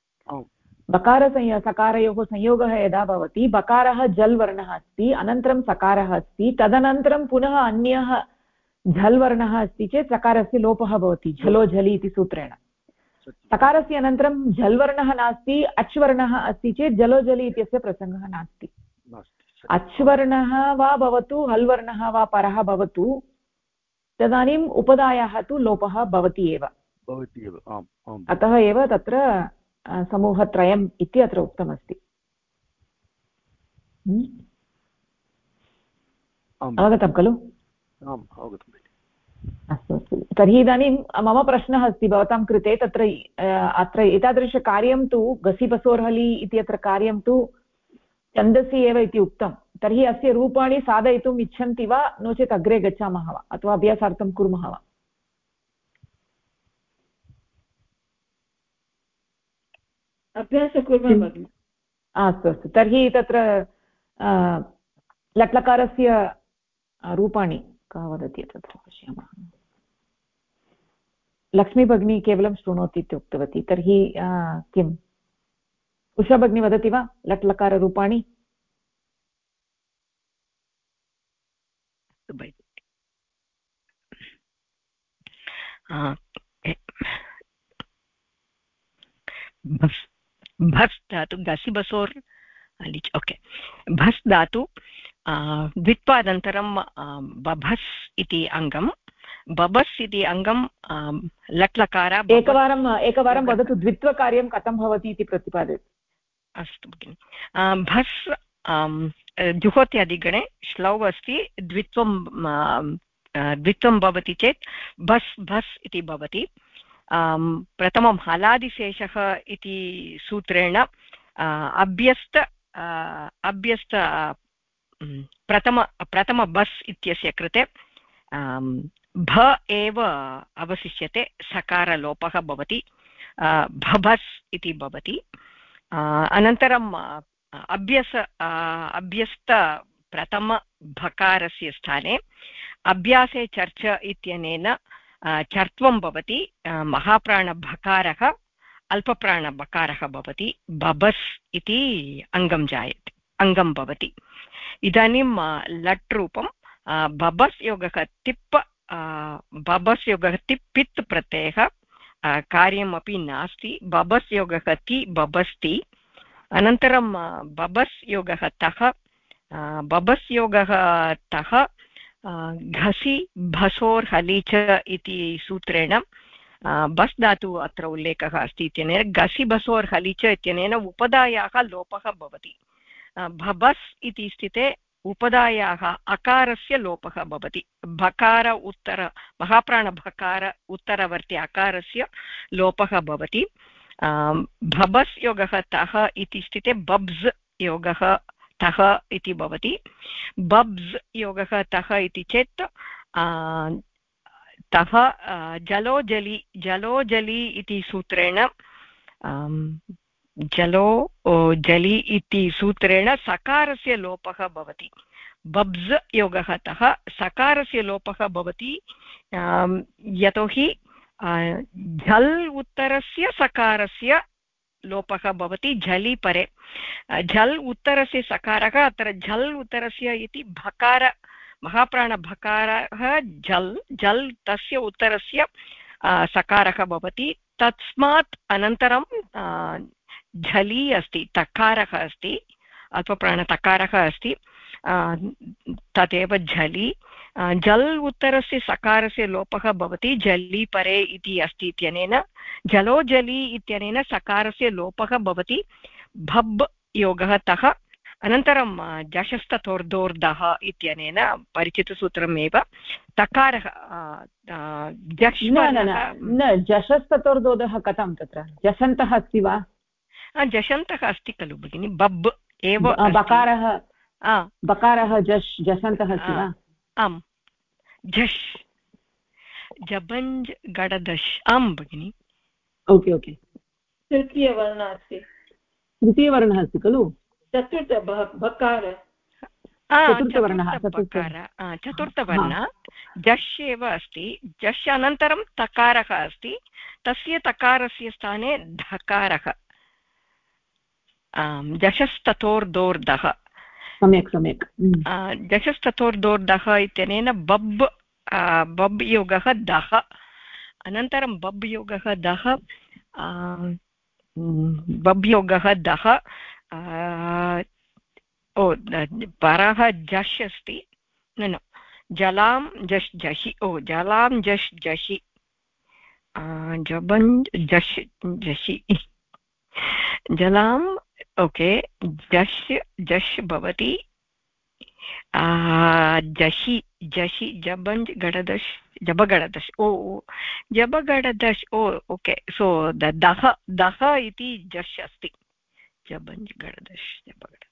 सकारयोः संयोगः यदा भवति, बकारः जल् वर्णः अस्ति, अनन्तरं सकारः अस्ति, तदनन्तरं पुनः अन्यः झल् वर्णः अस्ति चेत् सकारस्य लोपः भवति, झलो झलि इति सूत्रेण। सकारस्य अनन्तरं झल् वर्णः नास्ति, अच् वर्णः अस्ति चेत् जलो जलि इत्यस्य प्रसङ्गः नास्ति। अच् वर्णः वा भवतु, हल् वर्णः वा परः भवतु, तदानीम् उपधायाः तु लोपः भवति एव। अतः एव तत्र समूहत्रयम् इति अत्र उक्तमस्ति। अवगतं खलु? अस्तु अस्तु, तर्हि इदानीं मम प्रश्नः अस्ति भवतां कृते। तत्र अत्र एतादृशकार्यं तु गसिबसोर्हलि इति अत्र कार्यं तु छन्दसि एव इति उक्तं। तर्हि अस्य रूपाणि साधयितुम् इच्छन्ति वा, नो चेत् अग्रे गच्छामः वा, अथवा अभ्यासार्थं कुर्मः वा? अभ्यासं कुर्मः। अस्तु अस्तु, तर्हि तत्र लट्लकारस्य रूपाणि का वदति तत्र पश्यामः। लक्ष्मी भगिनी केवलं शृणोति इति उक्तवती। तर्हि किम् उषा भगिनी वदति वा लट्लकाररूपाणि? भस् धातु गसिबसोर् लिच्, ओके। भस् धातु द्वित्वादन्तरं बभस् इति अङ्गं, बबस् इति अङ्गं लट्लकार। एकवारं वदतु, द्वित्वकार्यं कथं भवति इति प्रतिपादयतु। अस्तु भगिनि। भस् जुहोत्यादिगणे श्लौ अस्ति, द्वित्वं भवति चेत् भस् भस् इति भवति। प्रथमं हलादिशेषः इति सूत्रेण अभ्यस्त प्रथम बस् इत्यस्य कृते भ एव अवशिष्यते, सकारलोपः भवति, भभस् इति भवति। अनन्तरं अभ्यस्त प्रथम भकारस्य स्थाने अभ्यासे चर्च इत्यनेन चर्त्वं भवति, महाप्राणभकारः अल्पप्राणभकारः भवति, बबस् इति अङ्गं भवति। इदानीं लट् रूपं बबस् योगः तिप्, बबस् योगः तिप्पित् प्रत्ययः, कार्यमपि नास्ति। बबस् योगः ति बबस्ति, अनन्तरं बबस् योगः तः, बबस् योगः तः घसि भसोर् हलि च इति सूत्रेण बस् धातु अत्र उल्लेखः अस्ति इत्यनेन घसि भसोर् हलि च इत्यनेन उपधायाः लोपः भवति। भबस् इति स्थिते उपधायाः अकारस्य लोपः भवति। भकार उत्तर महाप्राणभकार उत्तरवर्ति अकारस्य लोपः भवति। भबस् योगः तः इति स्थिते बब्स् योगः तः इति भवति। बब्स् योगः तः इति चेत् तः जलो जलि इति सूत्रेण जलो जलि इति सूत्रेण सकारस्य लोपः भवति। बब्स् योगः तः सकारस्य लोपः भवति यतोहि झल् उत्तरस्य सकारस्य लोपः भवति झलि परे झल् उत्तरस्य सकारः अत्र झल् उत्तरस्य इति भकार महाप्राणभकारः झल् झल् तस्य उत्तरस्य सकारः भवति तस्मात् अनन्तरं झलि अस्ति तकारः अस्ति अल्पप्राणतकारः अस्ति तदेव झलि जल् उत्तरस्य सकारस्य लोपः भवति झलि परे इति अस्ति इत्यनेन जलो जलि इत्यनेन सकारस्य लोपः भवति भब् योगः तः अनन्तरं जशस्ततोर्दोर्धः इत्यनेन परिचितसूत्रमेव तकारः जशस्ततोर्दोर्धः कथं तत्र जसन्तः अस्ति वा जशन्तः अस्ति खलु भगिनि बब् एव बकारः जसन्तः अस्ति वा आम् झष् जबञ्ज् गडदश् आम् भगिनि ओके ओके तृतीयवर्णः अस्ति तृतीयवर्णः अस्ति खलु चतुर्थवर्ण जश् एव अस्ति जश् अनन्तरं तकारः अस्ति तस्य तकारस्य स्थाने धकारः जशस्ततोर्दोर्धः सम्यक् सम्यक् जशस्ततोर्दोर्धः इत्यनेन बब् बब् योगः दः अनन्तरं बब् योगः दः बब् योगः दः परः जश् अस्ति न जलां जश् जशि जलां जश् जशि जबन् जश् जशि जलां ओके जश् जश् भवति जशि जशि जबञ्ज् गडदश् जबगडदश् जबगडदश् ओके सो दः दः इति जश् अस्ति जबञ्ज् गडदश् जबगडदश्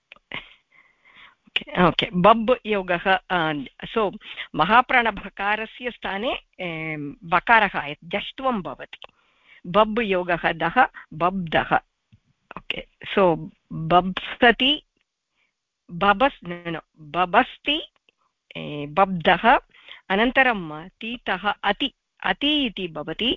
ओके बब् योगः सो महाप्राणभकारस्य स्थाने बकारः जष्ट्वं भवति बब् योगः दः बब्दः ओके सो बब्सति बबस् बबस्ति बब्दः अनन्तरं तीतः अति अति इति भवति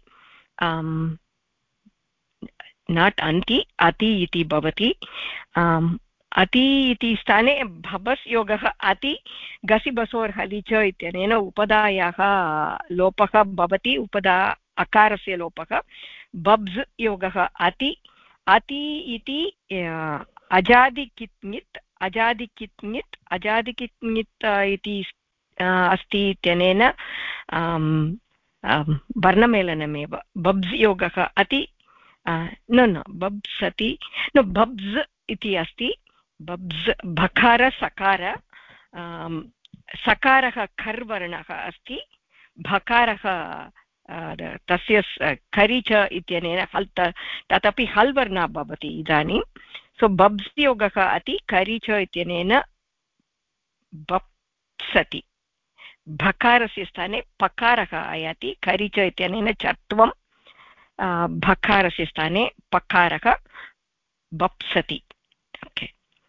नाट् अन्ति अति इति भवति अति इति स्थाने भबस् योगः अति गसि बसोर् हलि च इत्यनेन उपधायाः लोपः भवति उपधा अकारस्य लोपः बब्स् योगः अति अति इति अजादिकित्नित् अजादिकित्नित् अजादिकित्नित् इति अस्ति इत्यनेन वर्णमेलनमेव बब्स् योगः अति न बब्सति न बब्स् इति अस्ति बब्स् भकार सकार सकारः खर् वर्णः अस्ति भकारः तस्य खरि च इत्यनेन हल् तदपि हल् वर्णः भवति इदानीं सो बब्स् योगः अति खरि च इत्यनेन बप्सति भकारस्य स्थाने पकारः आयाति खरि च इत्यनेन चत्वं भकारस्य स्थाने पकारः बप्सति ओके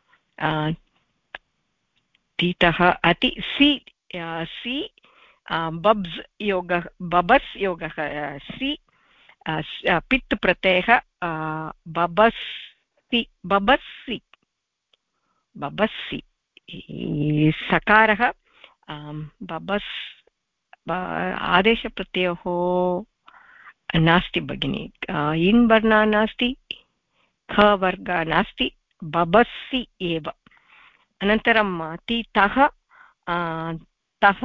तीतः अति सि सि बब्स् योगः बबस् योगः सि पित् प्रत्ययः बबस्सि बबस्सि बबस्सि सकारः बबस् आदेशप्रत्ययोः नास्ति भगिनि इन् वर्णः नास्ति ख वर्गः नास्ति बबस्सि एव अनन्तरं तीतः तः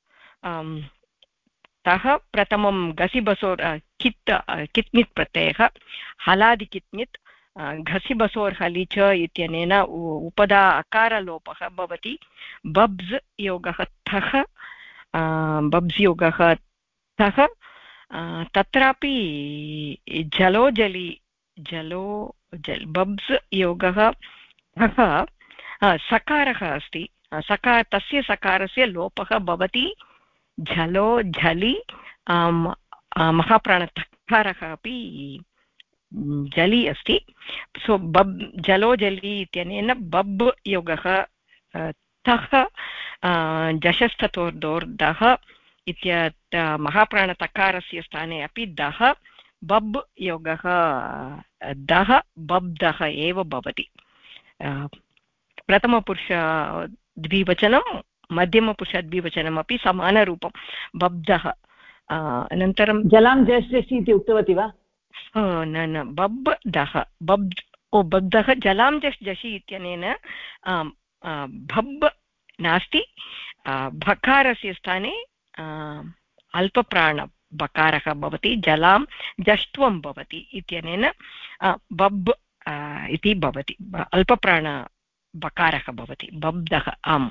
तः प्रथमं घसिबसोर् कित्नित् प्रत्ययः हलादिकित्नित् घसिबसोर् हलि च इत्यनेन उपधा अकारलोपः भवति बब्स् योगः थः बब्स् योगः थः तत्रापि जलो जलि जलो जल् बब्स् योगः थः सकारः अस्ति तस्य सकारस्य लोपः भवति झलो झलि महाप्राणतकारः अपि जलि अस्ति सो बब् जलो जलि इत्यनेन बब् योगः तः जशस्ततोर्दोर्दः इत्यत् महाप्राणतकारस्य स्थाने अपि दः बब् योगः दः बब्दः एव भवति। प्रथमपुरुष द्विवचनं मध्यमपुरुषद्विवचनमपि समानरूपं बब्दः। अनन्तरं जलां जषि इति उक्तवती वा? न बब्दः बब्दः जलां जषि इत्यनेन भब् नास्ति, भकारस्य स्थाने अल्पप्राण बकारः भवति, जलां जष्ट्वं भवति इत्यनेन बब् इति भवति, अल्पप्राण बकारः भवति बब्दः। आम्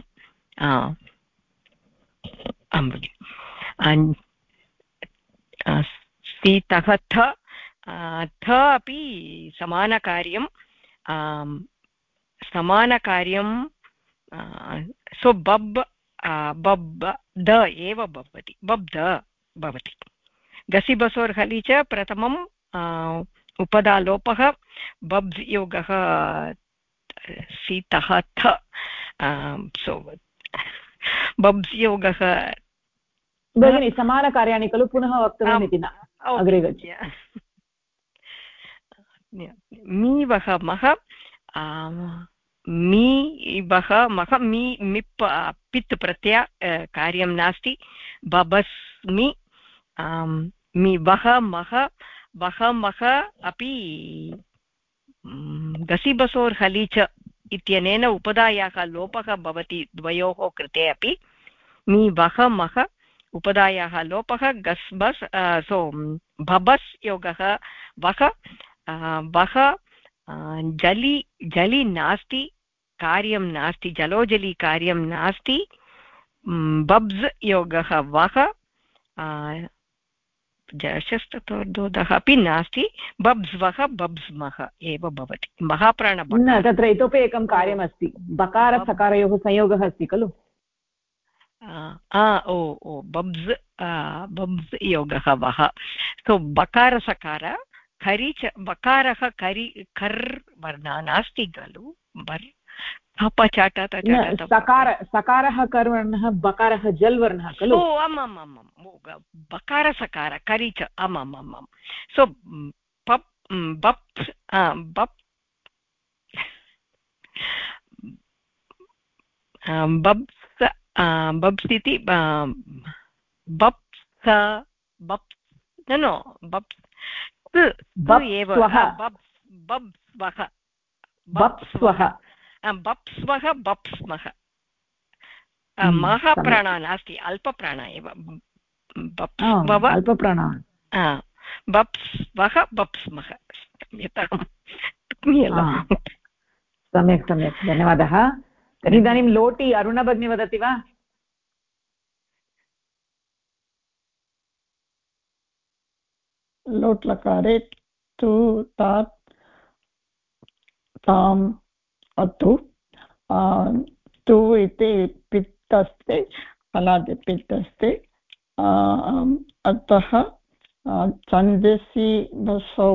आम् भगिनि। सीतः थ अपि समानकार्यं सो बब् द एव भवति, बब्द भवति। गसिबसोर् हलि च प्रथमं उपदालोपः बब्स् योगः सीतः थ, सो बब्स् योगः भगिनि समानकार्याणि खलु, पुनः वक्तव्यमिति न, अग्रे गच्छ। मी वह मह मी वह मह मी मिप् पित् प्रत्यय कार्यं नास्ति, बबस्मि मी वह मह अपि गसिबसोर् हलि च इत्यनेन उपधायाः लोपः भवति द्वयोः कृते अपि। मी वह मह उपधायाः लोपः, गस्बस् सो भबस् योगः वह जलि नास्ति, कार्यं नास्ति, जलोजलि कार्यं नास्ति, बब्स् योगः वह जशस्ततोर्दोदः अपि नास्ति, बब्स् वह बब्स् मह एव भवति। महाप्राण न, तत्र इतोपि एकं कार्यमस्ति, बकार सकारयोः संयोगः अस्ति खलु। ओ बब्स् योगः वः, सो बकारसकार खरि च बकारः खर् वर्णः नास्ति खलु, सकारः कर् वर्णः, बकारः जल् वर्णः खलु। आमामाम् बकारसकार करि च, आमामाम्। सो बब्स् इति बप्स्वः महाप्राण नास्ति, अल्पप्राण एव, अल्पप्राण। बप्स्वः बप्स्मः। सम्यक् सम्यक्, धन्यवादः। तर्हि इदानीं लोटि अरुण भगिनी वदति वा? लोट् लकारे तु तात् ताम् अतु, तु इति पित् अस्ति, हलादि पित् अस्ति, अतः छन्दसि बसौ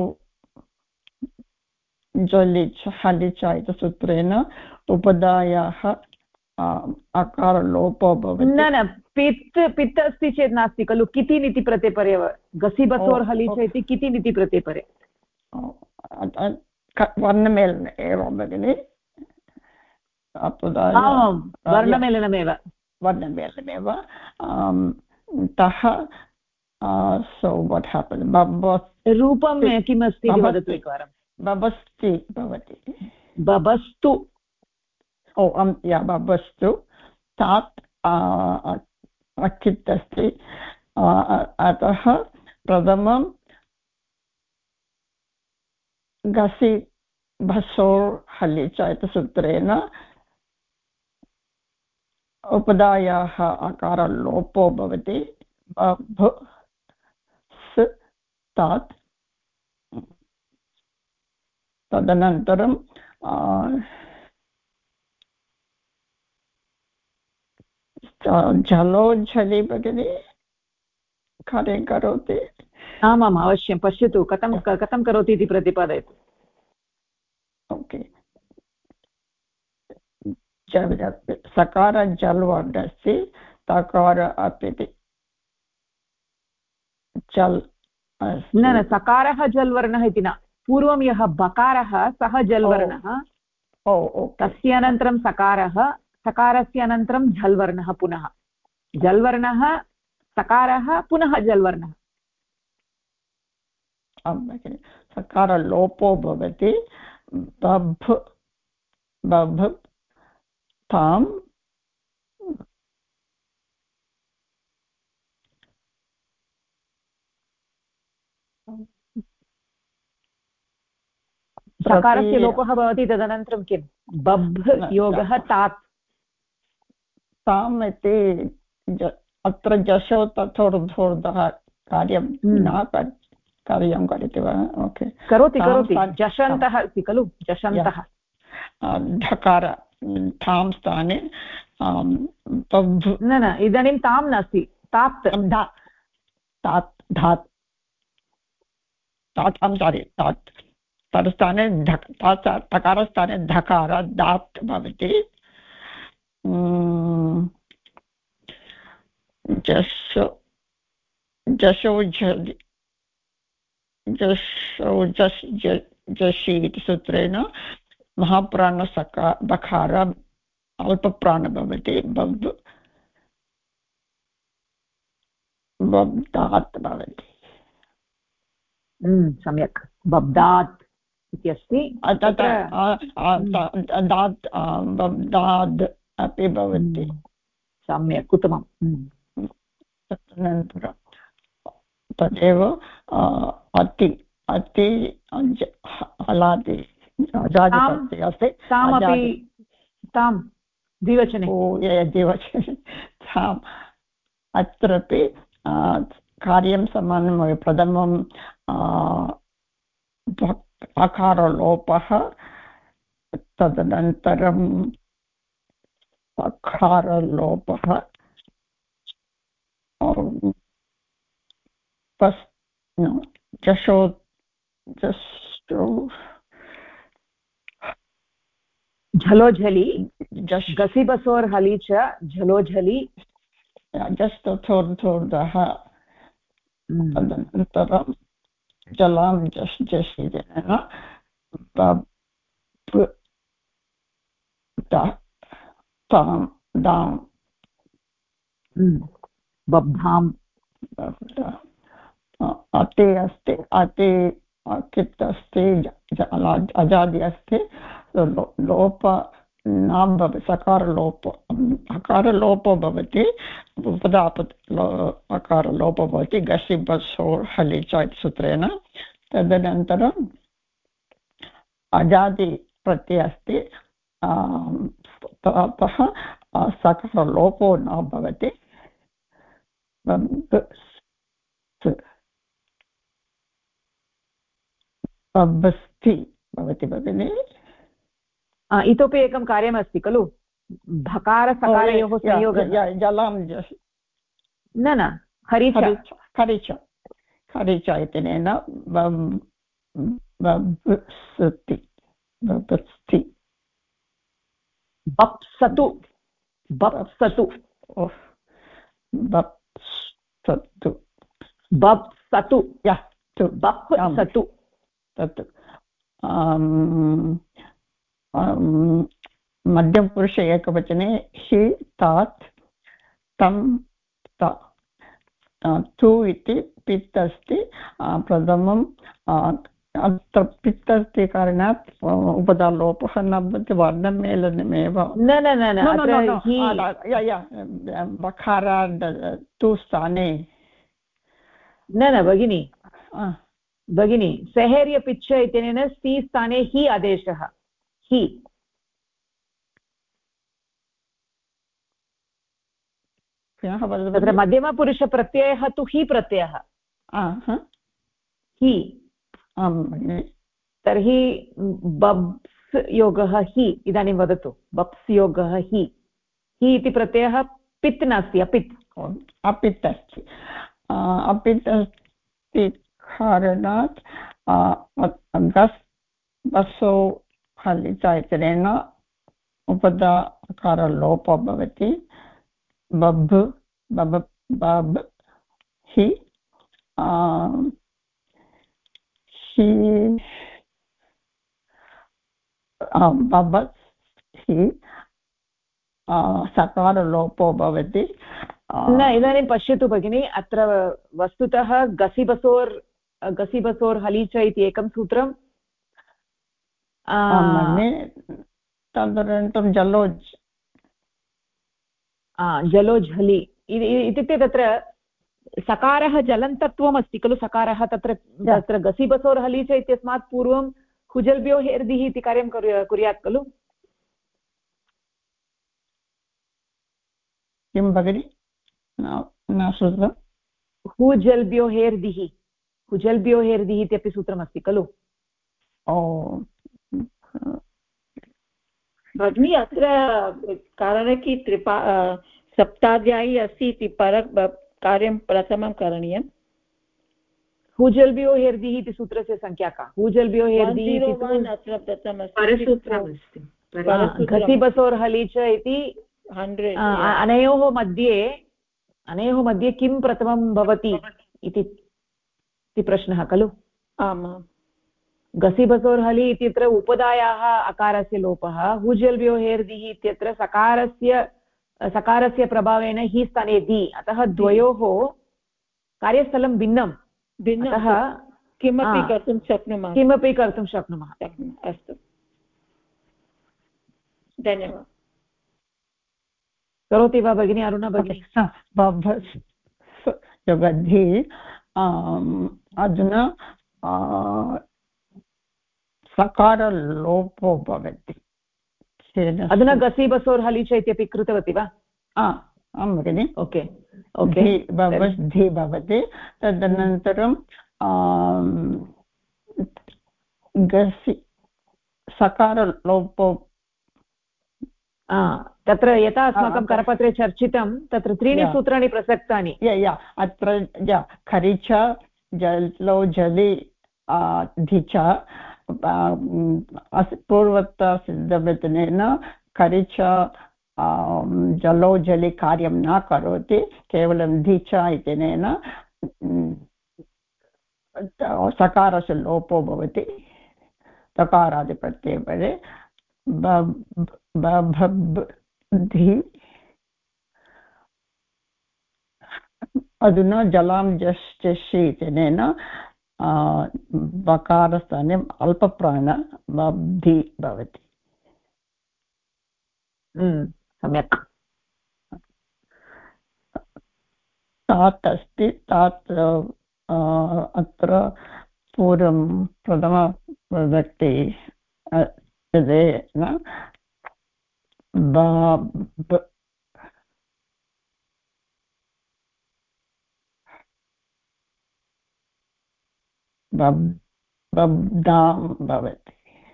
जलिच हलिच इति सूत्रेण उपधायाः अकारलोपो भवति। न पित् अस्ति चेत् नास्ति खलु, किति नीति प्रत्ययपरे एव, गसिबसोर् हलिच इति किति नीति प्रत्ययपरे वर्णमेलनम् एव भगिनि, वर्णमेलनमेव तः सो वाट् हेपन्, रूपं किमस्ति वदतु एकवारं। बबस्ति भवति, बबस्तु, बबस्तु, तात् अकित् अस्ति, अतः प्रथमं गसि भसोर् हलिच इति सूत्रेण उपधायाः अकारलोपो भवति, तात्। तदनन्तरं जलोज्जलि भगिनी कार्यं करोति। आमाम् अवश्यं, पश्यतु कथं करोति इति प्रतिपादयतु। ओके, सकार जल्वर्णस्य तकार अपि जल् न सकारः जल्वर्णः इति न, पूर्वं यः बकारः सः जल्वर्णः, तस्य अनन्तरं सकारः, सकारस्य अनन्तरं झल्वर्णः, पुनः जल्वर्णः सकारः पुनः जल्वर्णः। सकारलोपो भवति बभ् बभ् ताम् सकारस्य लोपः भवति, तदनन्तरं किं बभ् योगः तात् ताम् इति अत्र जशो तथोर्धोर्धः कार्यं न कार्यं करोति वा? ओके, करोति करोति, जषन्तः अस्ति खलु, जषन्तः ढकार थां स्थाने न इदानीं तां नास्ति, तात् तात् धात् तात् सारि तात् तत्स्थाने तकारस्थाने धकार दात् भवति। जशो जषि इति सूत्रेण महाप्राणसका बकार अल्पप्राण भवति, बब्दात् भवति। सम्यक्, बब्दात् इति अस्ति, बब्दाद् अपि भवति। सम्यक्, उत्तमम्। तदनन्तरं तदेव अति अति हलादि अजादिप्रत्ययः अस्ति, तामपि तां द्विवचने द्विवचने ताम् अत्रापि कार्यं समानं। प्रथमं अकारलोपः, तदनन्तरं अकारलोपः, जशो झलोझलि, गसिबसोर् हलि च झलोझलि, जस्तोर्धोर्धः, तदनन्तरं जलां जषि दां बब्धाम्, अते अस्ति, अते कित् अस्ति, अजादि अस्ति, लोप न भवति, सकारलोपो अकारलोपो भवति, उपदापत् अकारलोपो भवति गसिबसोर् हलि च इति सूत्रेण। तदनन्तरम् अजादि प्रत्ययः अस्ति, ततः सकारलोपो न भवति, बस्ति भवति भगिनि। इतोपि एकं कार्यमस्ति खलु, भकारसकारयोः संयोगः, जलां न हरिच खरिच इत्यनेन बप्सति बप्सतु बप्सतु बप्सतु बप्सतु बप्सतु तत् मध्यमपुरुष एकवचने हि तात् तं तु इति पित् अस्ति। प्रथमं अत्र पित् अस्ति कारणात् उपधालोपः न भवति, वर्णमेलनमेव। बकारात् तु स्थाने न भगिनी सहेर्यपिच्छ इत्यनेन सी स्थाने हि आदेशः, हि तत्र मध्यमपुरुषप्रत्ययः तु हि प्रत्ययः, हि। तर्हि बब्स् योगः हि, इदानीं वदतु, बब्स् योगः हि इति प्रत्ययः पित् नास्ति, अपित् अस्ति, अपित् अस्ति कारणात् गस् बसो हलिच इत्यनेन उपदा सकारलोपो भवति बब् बब बब् हि बबस् हि सकारलोपो भवति न इदानीं पश्यतु भगिनि अत्र वस्तुतः गसिबसोर् हलीच इति एकं सूत्रं तदनन्तरं जलोज् हलि इत्युक्ते तत्र सकारः जलन्तत्वम् अस्ति खलु सकारः तत्र गसिबसोर् हलीच इत्यस्मात् पूर्वं हुजल्भ्यो हेर्दिः इति कार्यं कुर्यात् खलु किं भगिनि न श्रुतं हुजल्भ्यो हेर्दिः इत्यपि सूत्रमस्ति खलु भगिनी अत्र कारणकी सप्ताध्यायी अस्ति इति कार्यं प्रथमं करणीयम् हुजल्भ्यो हेर्दिः इति सूत्रस्य संख्या का हुजल्भ्यो हेर्दिः घसिबसोर् हली च इति 100 अनयोः मध्ये किं प्रथमं भवति इति प्रश्नः खलु आमाम् गसिबसोर् हलि इत्यत्र उपधायाः अकारस्य लोपः हुजल्भ्यो हेर्दिः इत्यत्र सकारस्य प्रभावेन हि स्थाने दि अतः द्वयोः कार्यस्थलं भिन्नं अतः किमपि कर्तुं शक्नुमः अस्तु धन्यवादः करोति वा भगिनी अरुणा भगिनी अधुना सकारलोपो भवति अधुना गसिबसोर् हलीच इत्यपि कृतवती वा आं भगिनि ओके धी भवति तदनन्तरं गसि सकारलोपो तत्र यथा अस्माकं करपत्रे चर्चितं तत्र त्रीणि सूत्राणि प्रसक्तानि अत्र खरिच जलो जलि धिच पूर्वता सिद्धवचनेन खरिच जलो जलि कार्यं न करोति केवलं धिच इत्यनेन सकारस्य लोपो भवति तकारादिप्रत्यये धी अधुना जलां जषि इत्यनेन बकारस्थाने अल्पप्राण बब्धि भवति सम्यक् तात् अस्ति तात् अत्र पूर्वं प्रथमविभक्ति बब्दां भवति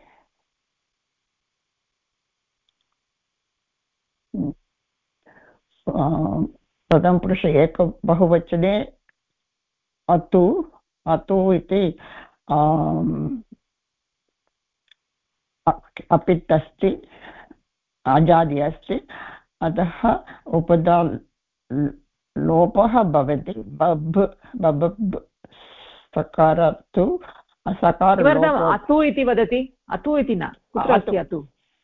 प्रथमपुरुष एक बहुवचने अतु इति अपित् अस्ति आजादि अस्ति अतः उपधा लोपः भवति बब् सकार अतु इति वदति अतु इति न कुत्र अस्ति अतु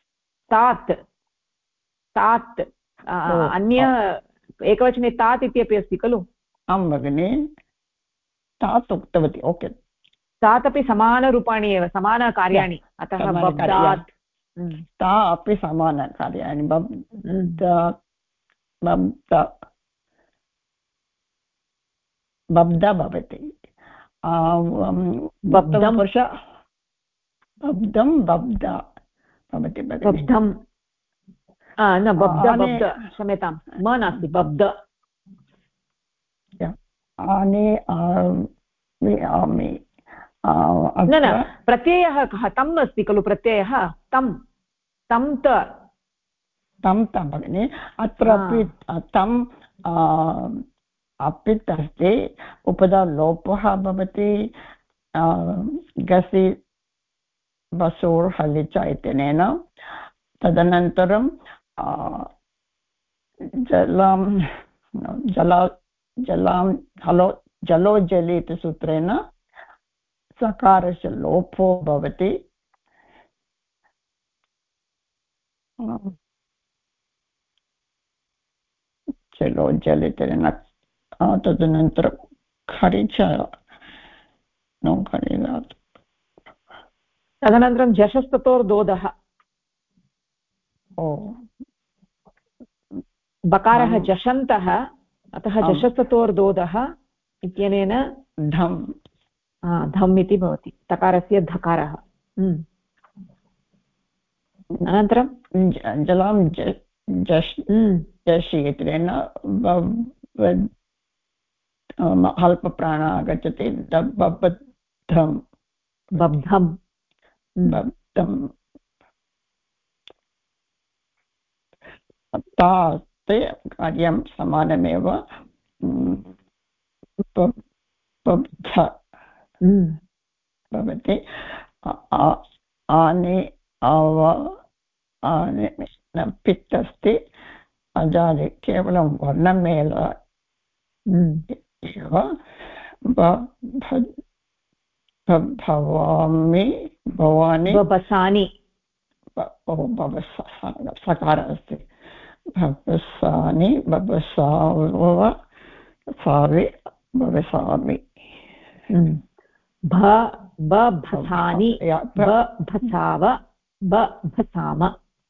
तात् अन्य एकवचने तात् इत्यपि अस्ति खलु आं भगिनि तात् उक्तवती ओके तात् अपि समानरूपाणि एव समानकार्याणि अतः ता अपि समानकार्याणि बब्दा भवति बब्दं बब्दा भवति बब्धं न बब्द क्षम्यतां म नास्ति बब्द न प्रत्ययः कः तम् अस्ति खलु प्रत्ययः तं भगिनि अत्र अपि तम् अपित् अस्ति उपधा लोपः भवति गसि बसोर् हलिच इत्यनेन तदनन्तरं जलं जलां हलो जलो जलि इति सूत्रेण सकारस्य लोपो भवति। जलो जलितेन तदनन्तरं खरिच तदनन्तरं झषस्ततोर्दोदः। बकारः झषन्तः, अतः झषस्ततोर्दोदः इत्यनेन धम् धम् इति भवति, तकारस्य धकारः। अनन्तरं जलं जषि इत्यनेन अल्पप्राण आगच्छति, बब्धं बब्धं बब्धं ताते कार्यं समानमेव। बब्ध भवति। आने आव आने पित् अस्ति, अजादि केवलं वर्णमेल एव। भवामि भवानि बसानि सकार अस्ति। भवसानि भवसाव सावि भवसामि। भसानि भसाव भसाम।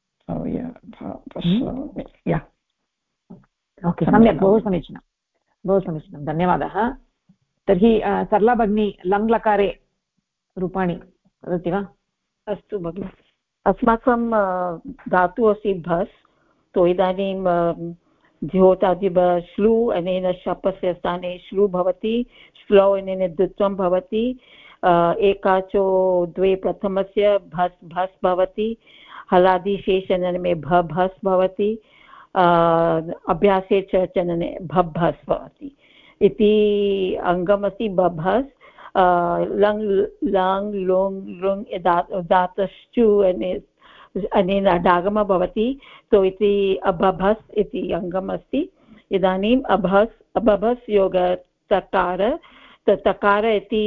ओके, सम्यक्, बहु समीचीनं, बहु समीचीनं, धन्यवादः। तर्हि सरला भगिनी लङ्लकारे रूपाणि वदति वा? अस्तु भगिनि, अस्माकं धातुः अस्ति भस्। तो इदानीं द्योतादिब श्लू अनेन शपस्य स्थाने श्लू भवति, श्लौ अनेन द्वित्वं भवति, एकाचो द्वे प्रथमस्य भस् भस् भवति, हलादिशेष अनेन भस् भवति, अभ्यासे च चनने भस् भवति इति अङ्गमस्ति बभस्। लङ् लाङ् लोङ् लुङ् दातश्चु अनेन डागमः भवति, तो इति अभभस् इति अङ्गम् अस्ति। इदानीम् अभभस् योग तकार, तकार इति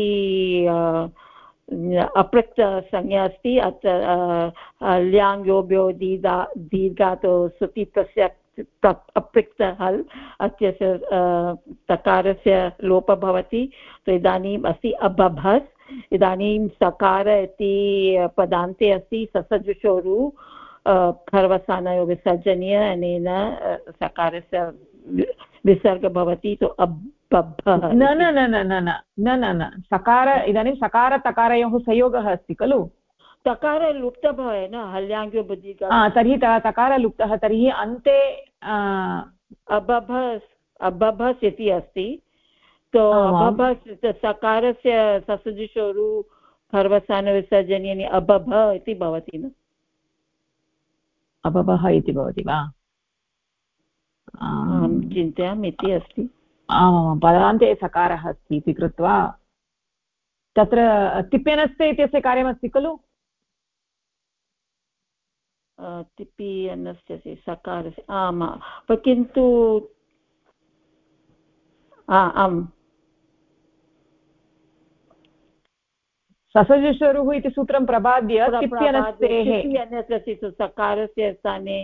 अपृक्त संज्ञा अस्ति। ल्याङ् योभ्यो दीर्घातो सुतितस्य अपृक्त हल् अत्यस्य तकारस्य लोपः भवति। तो इदानीम् अस्ति अभभस्। इदानीं सकार इति पदान्ते अस्ति, ससजुषोरु खर्वसानयो विसर्जनीय, अनेन सकारस्य विसर्ग भवति। तो अबभः न न न न न न न न सकार, इदानीं सकार तकारयोः संयोगः अस्ति खलु। तकार लुप्तः भवेन हल्याङ्ग्यो बुद्धि। तर्हि तकार लुप्तः, तर्हि अन्ते अबभस् इति अस्ति। तो अबभस् सकारस्य ससजुषोरु खर्वसान विसर्जनीय अबभ इति भवति न? अबभः इति भवति वा? अहं चिन्तयामि इति अस्ति। आमां, पदान्ते सकारः अस्ति इति कृत्वा तत्र तिप्यनस्ते इत्यस्य कार्यमस्ति खलु। तिपि अन्नस्य सकारस्य आमा, किन्तु आम् ससजुषोरुः इति सूत्रं प्रबाद्य तिप्यनस्तेः सकारस्य स्थाने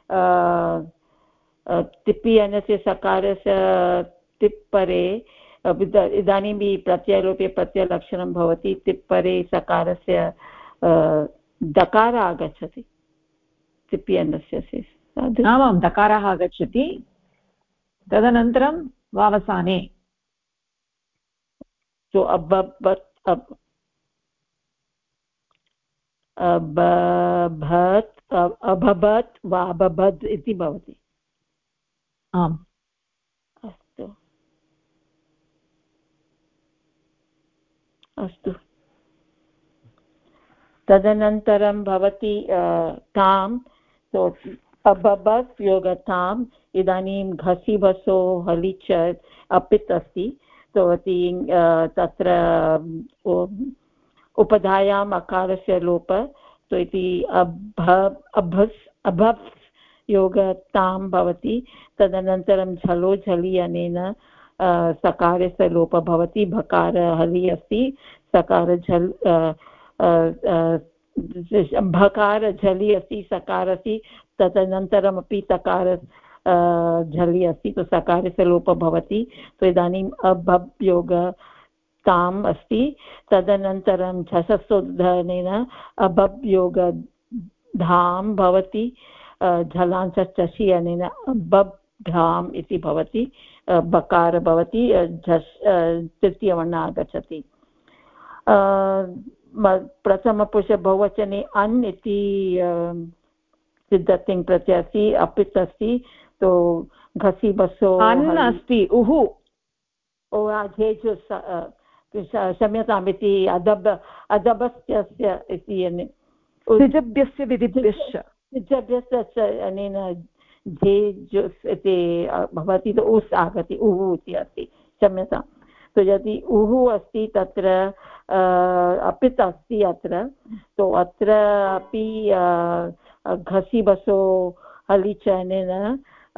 तिपि अन्नस्य सकारस्य तिप्परे इदानीं प्रत्ययलोपे प्रत्ययलक्षणं भवति। तिप्परे सकारस्य दकार आगच्छति, तिपि अन्नस्य आमां दकारः आगच्छति। तदनन्तरं वावसाने सो अभभत् अभभत् वा अभभत् इति भवति। आम्, अस्तु अस्तु। तदनन्तरं भवति ताम्। तो अभभत् योगताम्। इदानीं घसि भसो हलि च अपित् अस्ति। तो तत्र उपधायाम् अकारस्य लोप। तो इति अभस् योग तां भवति तदनन्तरं झलो झलि अनेन सकारस्य लोपः भवति भकार हलि अस्ति सकार झल् भकार झलि अस्ति सकार अस्ति तदनन्तरमपि तकार झलि अस्ति तो सकारस्य लोपः भवति तो इदानीम् अभब् योग ताम् अस्ति तदनन्तरं झसस्तोधनेन अभब् योग धाम भवति झलांश चषि अनेन अभब् धाम इति भवति बकार भवति तृतीयवर्ण आगच्छति प्रथमपुरुष बहुवचने अन् इति सिद्धतिङ् प्रत्यय अस्ति अपित् अस्ति तो घसि बसो अन् अस्ति उहु क्षम्यताम् इति अदभस्य इति सिजभ्यस्य विधिभ्यश्च सिजभ्यस्य अनेन झेजुस् इति भवति तो उस् आगति उहु इति अस्ति क्षम्यताम् तो यदि उहु अस्ति तत्र अपित् अस्ति अत्र तो अत्र अपि घसि बसो हलि च अनेन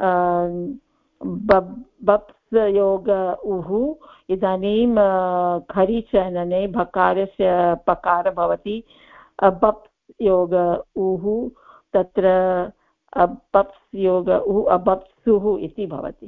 बप्स् योग उहु इदानीं खरि च अनने भकारस्य पकार भवति बप्स् योग उहु तत्र बप्स् योग उहु अबप्सुः इति भवति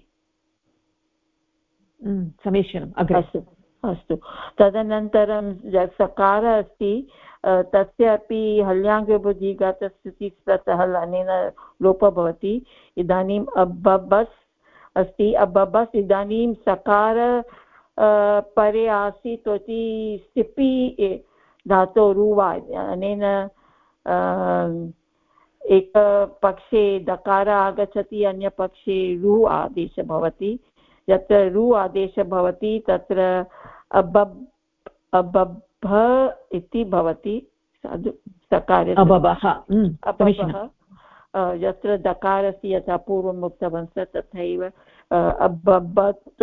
समीचीनम् अस्तु अस्तु तदनन्तरं सकार अस्ति तस्य अपि हल्याङ्गबुद्धिघातस्तुतिस्ततः अनेन लोपः भवति इदानीम् अबबस् अस्ति अबबस् इदानीं सकार परे आसीत् इति सिपि धातो रुवा अनेन एकपक्षे दकार आगच्छति अन्यपक्षे रु आदेशः भवति यत्र रु आदेशः भवति तत्र अबब् इति भवति सकारे अबबः यत्र दकारस्य यथा पूर्वम् उक्तवन्तः तथैव अबबत्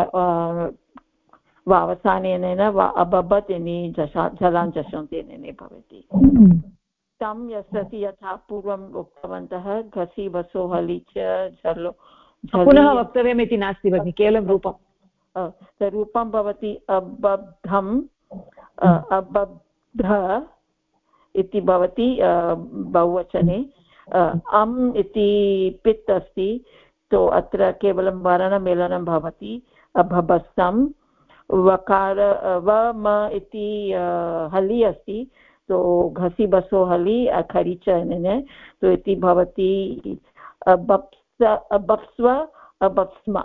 वावसानेन अबबत् इति झलाञ्जशन्तेन भवति तं यस्ति यथा पूर्वम् उक्तवन्तः घसि बसो हलि च झलो पुनः वक्तव्यमिति नास्ति भगिनि केवलं रूपं रूपं भवति अबब्धम् अबब्ध इति भवति बहुवचने अम् इति पित् अस्ति तो अत्र केवलं वर्णमेलनं भवति अभबस्सम् वकार वम इति हलि अस्ति तो घसि बसो हलि खरि च अनेन तो इति भवति अबप्स्व अबप्स्म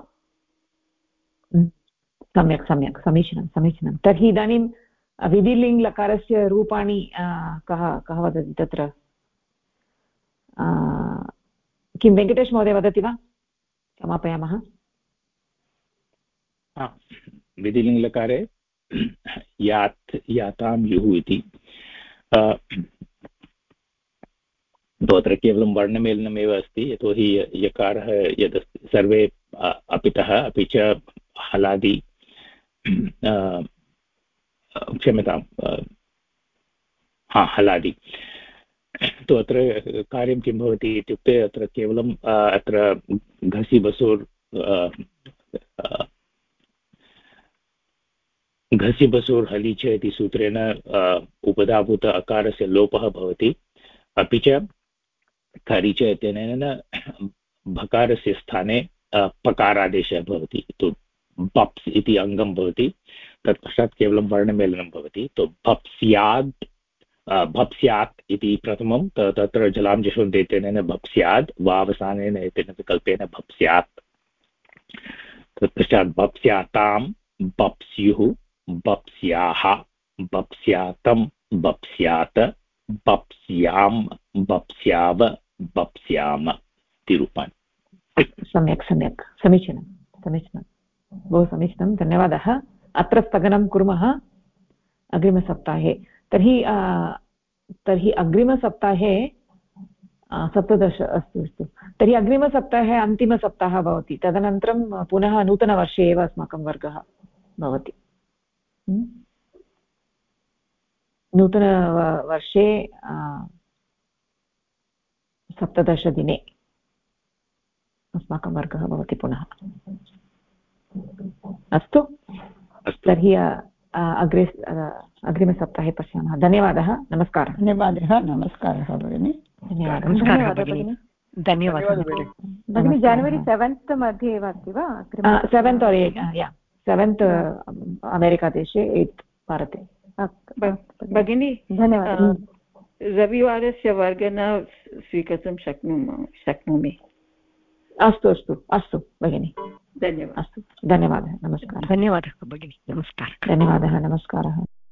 सम्यक् सम्यक् समीचीनं समीचीनं तर्हि इदानीं विधिलिङ्ग् लकारस्य रूपाणि कः वदति तत्र किं वेङ्कटेश महोदय वदति वा समापयामः विधिलिङ्ग् लकारे यात् यातां युः इति तत्र केवलं वर्णमेलनमेव अस्ति यतोहि यकारः यदस्ति सर्वे अपितः अपि च हलादि क्षम्यतां हलादि तु अत्र कार्यं किं भवति इत्युक्ते अत्र केवलं अत्र घसि बसोर् घसि बसोर् हलि च इति सूत्रेण उपधाभूत अकारस्य लोपः भवति अपि च खरि च इत्यनेन भकारस्य स्थाने पकारादेशः भवति तु बप्स् इति अङ्गं भवति तत्पश्चात् केवलं वर्णमेलनं भवति तु भप्स्यात् इति प्रथमं तत्र जलां जशोन्ते इत्यनेन भप्स्यात् वावसानेन एतेन विकल्पेन भप्स्यात् तत्पश्चात् भप्स्यातां बप्स्युः बप्स्याः बप्स्यातं बप्स्यात बप्स्यां बप्स्याव बप्स्याम इति रूपाणि सम्यक् सम्यक् समीचीनं समीचीनं बहु समीचीनं धन्यवादः अत्र स्थगनं कुर्मः अग्रिमसप्ताहे तर्हि अग्रिमसप्ताहे 17 अस्तु अस्तु तर्हि अग्रिमसप्ताहे अन्तिमसप्ताहः भवति तदनन्तरं पुनः नूतनवर्षे एव अस्माकं वर्गः भवति नूतनवर्षे 17 दिने अस्माकं वर्गः भवति पुनः। अस्तु, तर्हि अग्रिमसप्ताहे पश्यामः। धन्यवादः, नमस्कारः। धन्यवादः, नमस्कारः भगिनि। नमस्कारः भगिनि, धन्यवादः भगिनि। जनवरी 7th मध्ये एव अस्ति वा? 7th अमेरिकादेशे, 8th भारते। भगिनि धन्यवादः। रविवारस्य वर्ग न स्वीकर्तुं शक्नोमि। अस्तु अस्तु अस्तु भगिनि, धन्यवादः। अस्तु, धन्यवादः, नमस्कारः। धन्यवादः भगिनि, नमस्कारः। धन्यवादः, नमस्कारः।